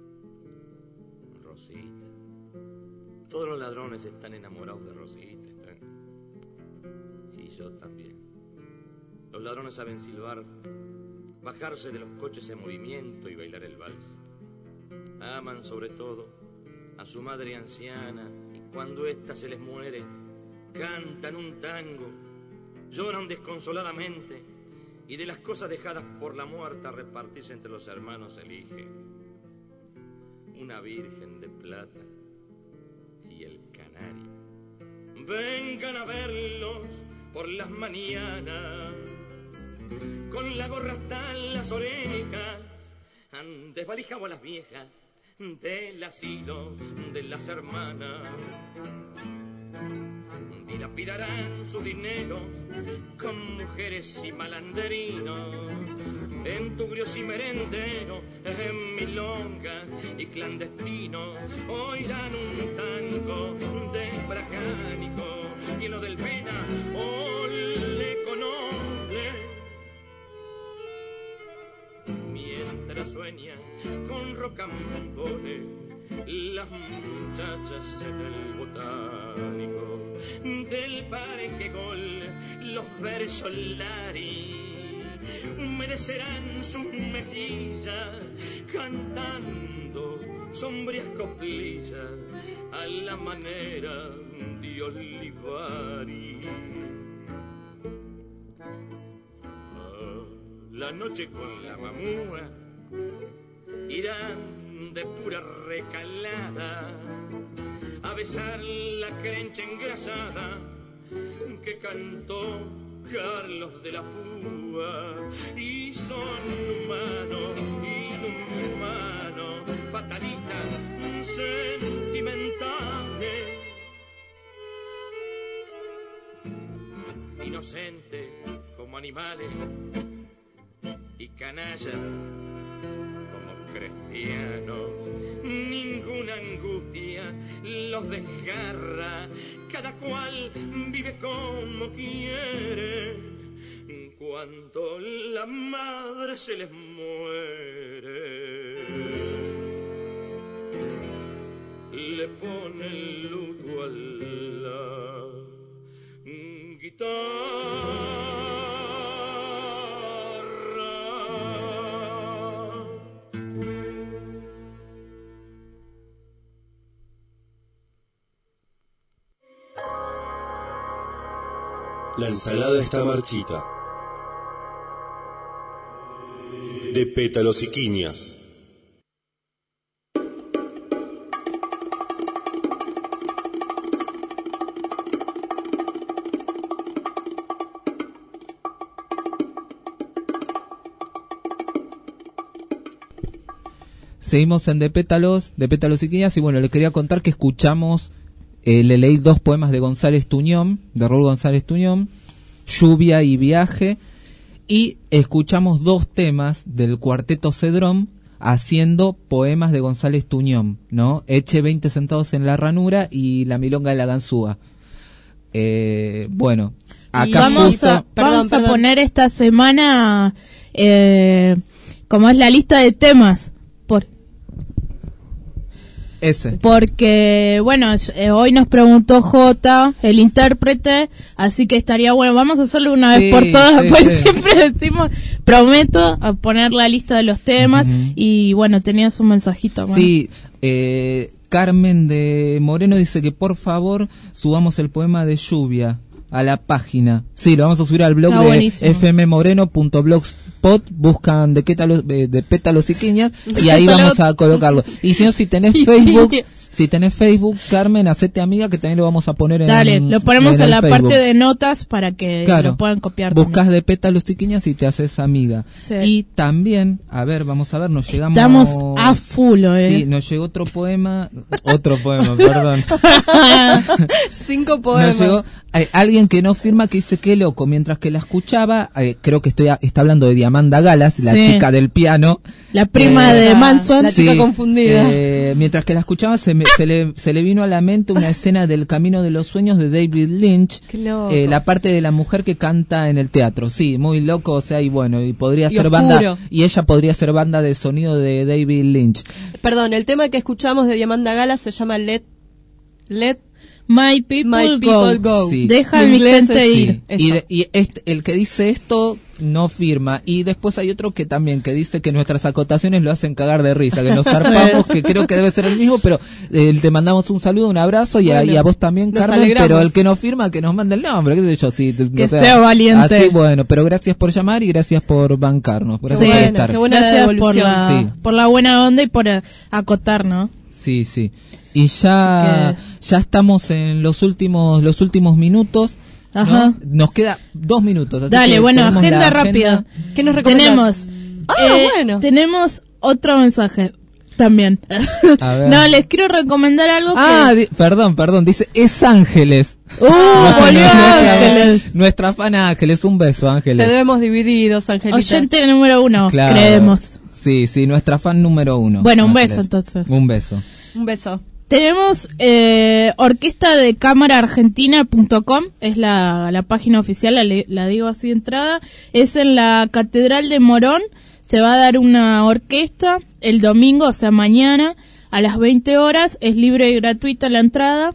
Rosita. Todos los ladrones están enamorados de Rosita, están... y yo también. Los ladrones saben silbar, bajarse de los coches en movimiento y bailar el vals. aman sobre todo a su madre anciana y cuando ésta se les muere, cantan un tango, lloran desconsoladamente y de las cosas dejadas por la muerta a repartirse entre los hermanos elige una virgen de plata y el canario. Vengan a verlos por las mañanas, con la gorra hasta las orejas, han desvalijado a las viejas del asilo de las hermanas. Dilapidarán sus dineros con mujeres y malanderinos, en tugrios y merenderos, en milongas y clandestinos. Oirán un tango de bracánico y en lo del pena ole con ole, mientras sueñan con rocamboles las muchachas en el botánico del pareje gol, los versos lari humedecerán sus mejillas cantando sombrías coplillas a la manera de Olivari. Ah, la noche con la mamúa irán de pura recalada a besar la crencha engrasada que cantó Carlos de la Púa, y son humanos, inhumanos, fatalistas, sentimentales, inocentes como animales y canallas como cristianos. Ninguna angustia los desgarra, cada cual vive como quiere. Cuando la madre se les muere, le pone el luto a la guitarra. La ensalada está marchita, de pétalos y quiñas. Seguimos en De Pétalos, de Pétalos y Quiñas, y bueno, les quería contar que escuchamos, eh, le leí dos poemas de González Tuñón, de Raúl González Tuñón, Lluvia y Viaje, y escuchamos dos temas del Cuarteto Cedrón haciendo poemas de González Tuñón, ¿no? Eche veinte centavos en la ranura y La milonga de la ganzúa. Eh, bueno, acá y vamos, justo, a, Perdón, vamos perdón. a poner esta semana eh, como es la lista de temas. Por ese. Porque, bueno, eh, hoy nos preguntó Jota, el intérprete, así que estaría bueno. Vamos a hacerlo una vez Sí, por todas, sí, pues sí. siempre decimos, prometo a poner la lista de los temas. Ujú. Y bueno, tenías un mensajito. Bueno. Sí, eh, Carmen de Moreno dice que por favor subamos el poema de Lluvia a la página. Sí, lo vamos a subir al blog Está de buenísimo. f m moreno punto blogspot, buscan de, pétalos, de, de pétalos y quiñas y ahí vamos a colocarlo. Y si no, si tenés Facebook, si tenés Facebook, Carmen, hacete amiga que también lo vamos a poner en Dale, lo ponemos en, el la Facebook. parte de notas para que Claro. lo puedan copiar. Buscas también. de pétalos y quiñas y te haces amiga. Sí. Y también, a ver, vamos a ver, nos llegamos... Estamos a full, ¿eh? Sí, nos llegó otro poema, otro poema, perdón. Cinco poemas. Nos llegó eh, alguien que no firma, que dice que loco, mientras que la escuchaba, eh, creo que estoy a- está hablando de Diamanda Galas, la Sí. chica del piano. La prima de Manson. La chica confundida. eh, mientras que la escuchaba se, me- se, le, se le vino a la mente una escena del Camino de los Sueños de David Lynch, Qué loco. eh, la parte de la mujer que canta en el teatro, sí, muy loco, o sea, y bueno, y podría Y ser oscuro. banda, y ella podría ser banda de sonido de David Lynch. Perdón, el tema que escuchamos de Diamanda Gala se llama Let Let My people, My people go. go. Sí. Deja a En mi inglés gente es- ir. Y, de- y este, el que dice esto no firma. Y después hay otro que también, que dice que nuestras acotaciones lo hacen cagar de risa, que nos zarpamos, que creo que debe ser el mismo, pero eh, te mandamos un saludo, un abrazo, y, Bueno, a, y a vos también, nos Carmen, alegramos. pero el que no firma, que nos mande el nombre, qué sé yo, sí, Que o sea, sea valiente. Así, bueno, pero gracias por llamar y gracias por bancarnos, gracias Sí, por estar. qué buena Gracias por devolución. la, Sí. por la buena onda y por eh, acotar, ¿no? Sí, sí. Y ya, Así ya estamos en los últimos, los últimos minutos. ¿no? Ajá. Nos queda dos minutos. así Dale, que bueno, tenemos agenda la rápida. ¿Qué nos recomendás? Tenemos, Ah, eh, bueno. tenemos otro mensaje también. A ver. No, les quiero recomendar algo Ah, que... di- perdón, perdón, dice es Ángeles. ¡Uh, volvió Nuestra- Ángeles! Nuestra fan Ángeles, un beso, Te Ángeles. debemos divididos, Angelita. Oyente número uno, Claro. creemos. Sí, sí, nuestra fan número uno. Bueno, un Ángeles. beso entonces. Un beso. Un beso. Tenemos eh, orquesta de cámara argentina punto com, es la, la página oficial, la, le- la digo así de entrada. Es en la Catedral de Morón, se va a dar una orquesta el domingo, o sea mañana, a las veinte horas, es libre y gratuita la entrada.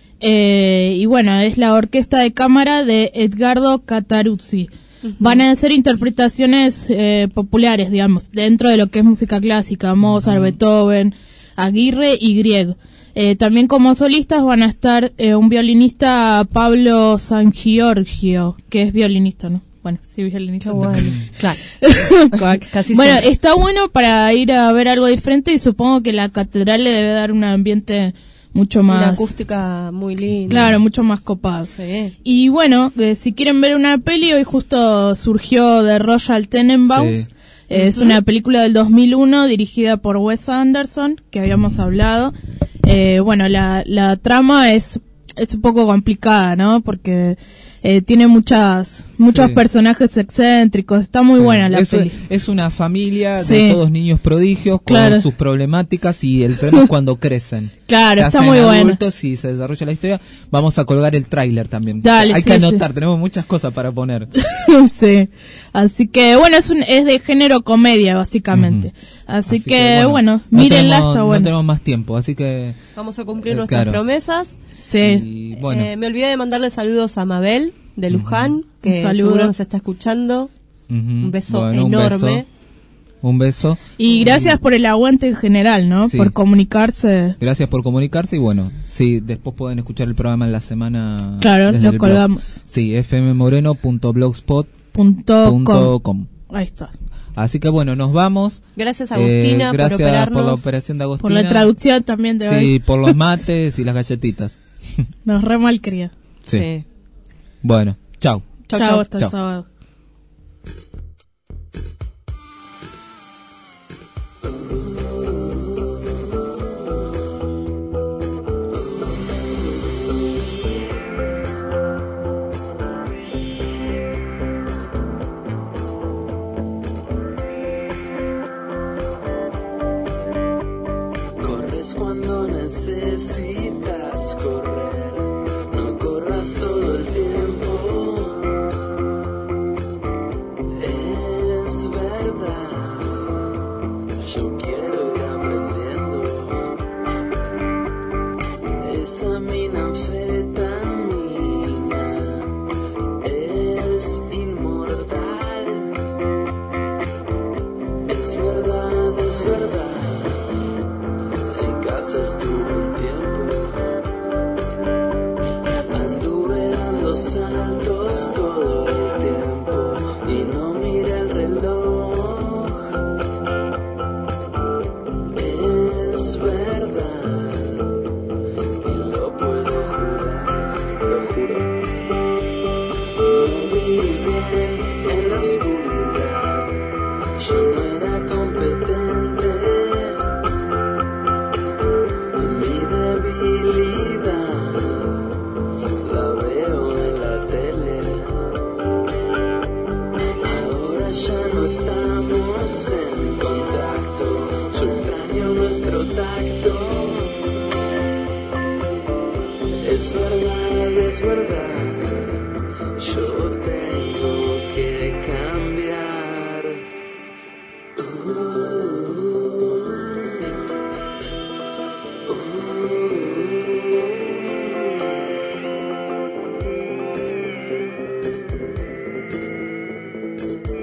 Eh, y bueno, es la orquesta de cámara de Edgardo Cataruzzi. Van a hacer interpretaciones eh, populares, digamos, dentro de lo que es música clásica, Mozart, Beethoven, Aguirre y Grieg. Eh, también como solistas van a estar eh, un violinista, Pablo San Giorgio, que es violinista, ¿no? Bueno, sí, violinista. Claro. Casi Bueno, siempre. está bueno para ir a ver algo diferente y supongo que la catedral le debe dar un ambiente mucho más... Una acústica muy linda. Claro, mucho más copado. Sí. Y bueno, eh, si quieren ver una peli, hoy justo surgió The Royal Tenenbaums. Sí. Eh, Es Ujú. una película del dos mil uno dirigida por Wes Anderson, que habíamos hablado. Eh, bueno, la, la trama es, es un poco complicada, ¿no? Porque eh, tiene muchas muchos Sí. personajes excéntricos. Está muy Sí. buena la es, peli. es una familia Sí. de todos niños prodigios con Claro. sus problemáticas y el tema es cuando crecen. Claro, Se está hacen muy buena. adultos y se desarrolla la historia. Vamos a colgar el tráiler también. Dale, Hay sí, que anotar, sí. tenemos muchas cosas para poner. Sí. Así que bueno, es un es de género comedia básicamente. Así, Así que, bueno, no mírenla, tenemos- está No buena. tenemos más tiempo, así que... Vamos a cumplir Eh, nuestras claro. promesas. Sí. Y bueno, Eh, me olvidé de mandarle saludos a Mabel de Luján, que Un saludo. seguro nos está escuchando. ujú, Un beso bueno, un enorme. beso, un beso. Y gracias por el aguante en general, ¿no? Sí. Por comunicarse. Gracias por comunicarse y bueno, sí, después pueden escuchar el programa en la semana. Claro, desde lo el blog. colgamos. Sí, f m moreno punto blogspot Punto punto com. com. Ahí está. Así que bueno, nos vamos. Gracias, Agustina, Eh, gracias por operarnos. por la operación de Por Agustina. la traducción también de Sí, hoy. por los mates y las galletitas. Nos re malcría. Sí. Sí. Bueno, chao. Chau, Chao, chau. hasta Chau. sábado. Corres cuando necesitas correr, no corras todo el tiempo. Es verdad, yo quiero ir aprendiendo. Esa minanfetamina es inmortal. Es verdad, es verdad. En casa estuve un tiempo, anduve dando saltos todo el tiempo y no miré el reloj. Es verdad, y lo puedo jurar, lo juro. No vi bien en la oscuridad, yo no era competente. Mi debilidad la veo en la tele. Ahora ya no estamos en contacto. Yo extraño nuestro tacto. Es verdad, es verdad. Yo tengo que cambiar. Uh. Ooh.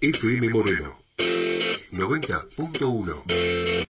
F M Moreno noventa punto uno.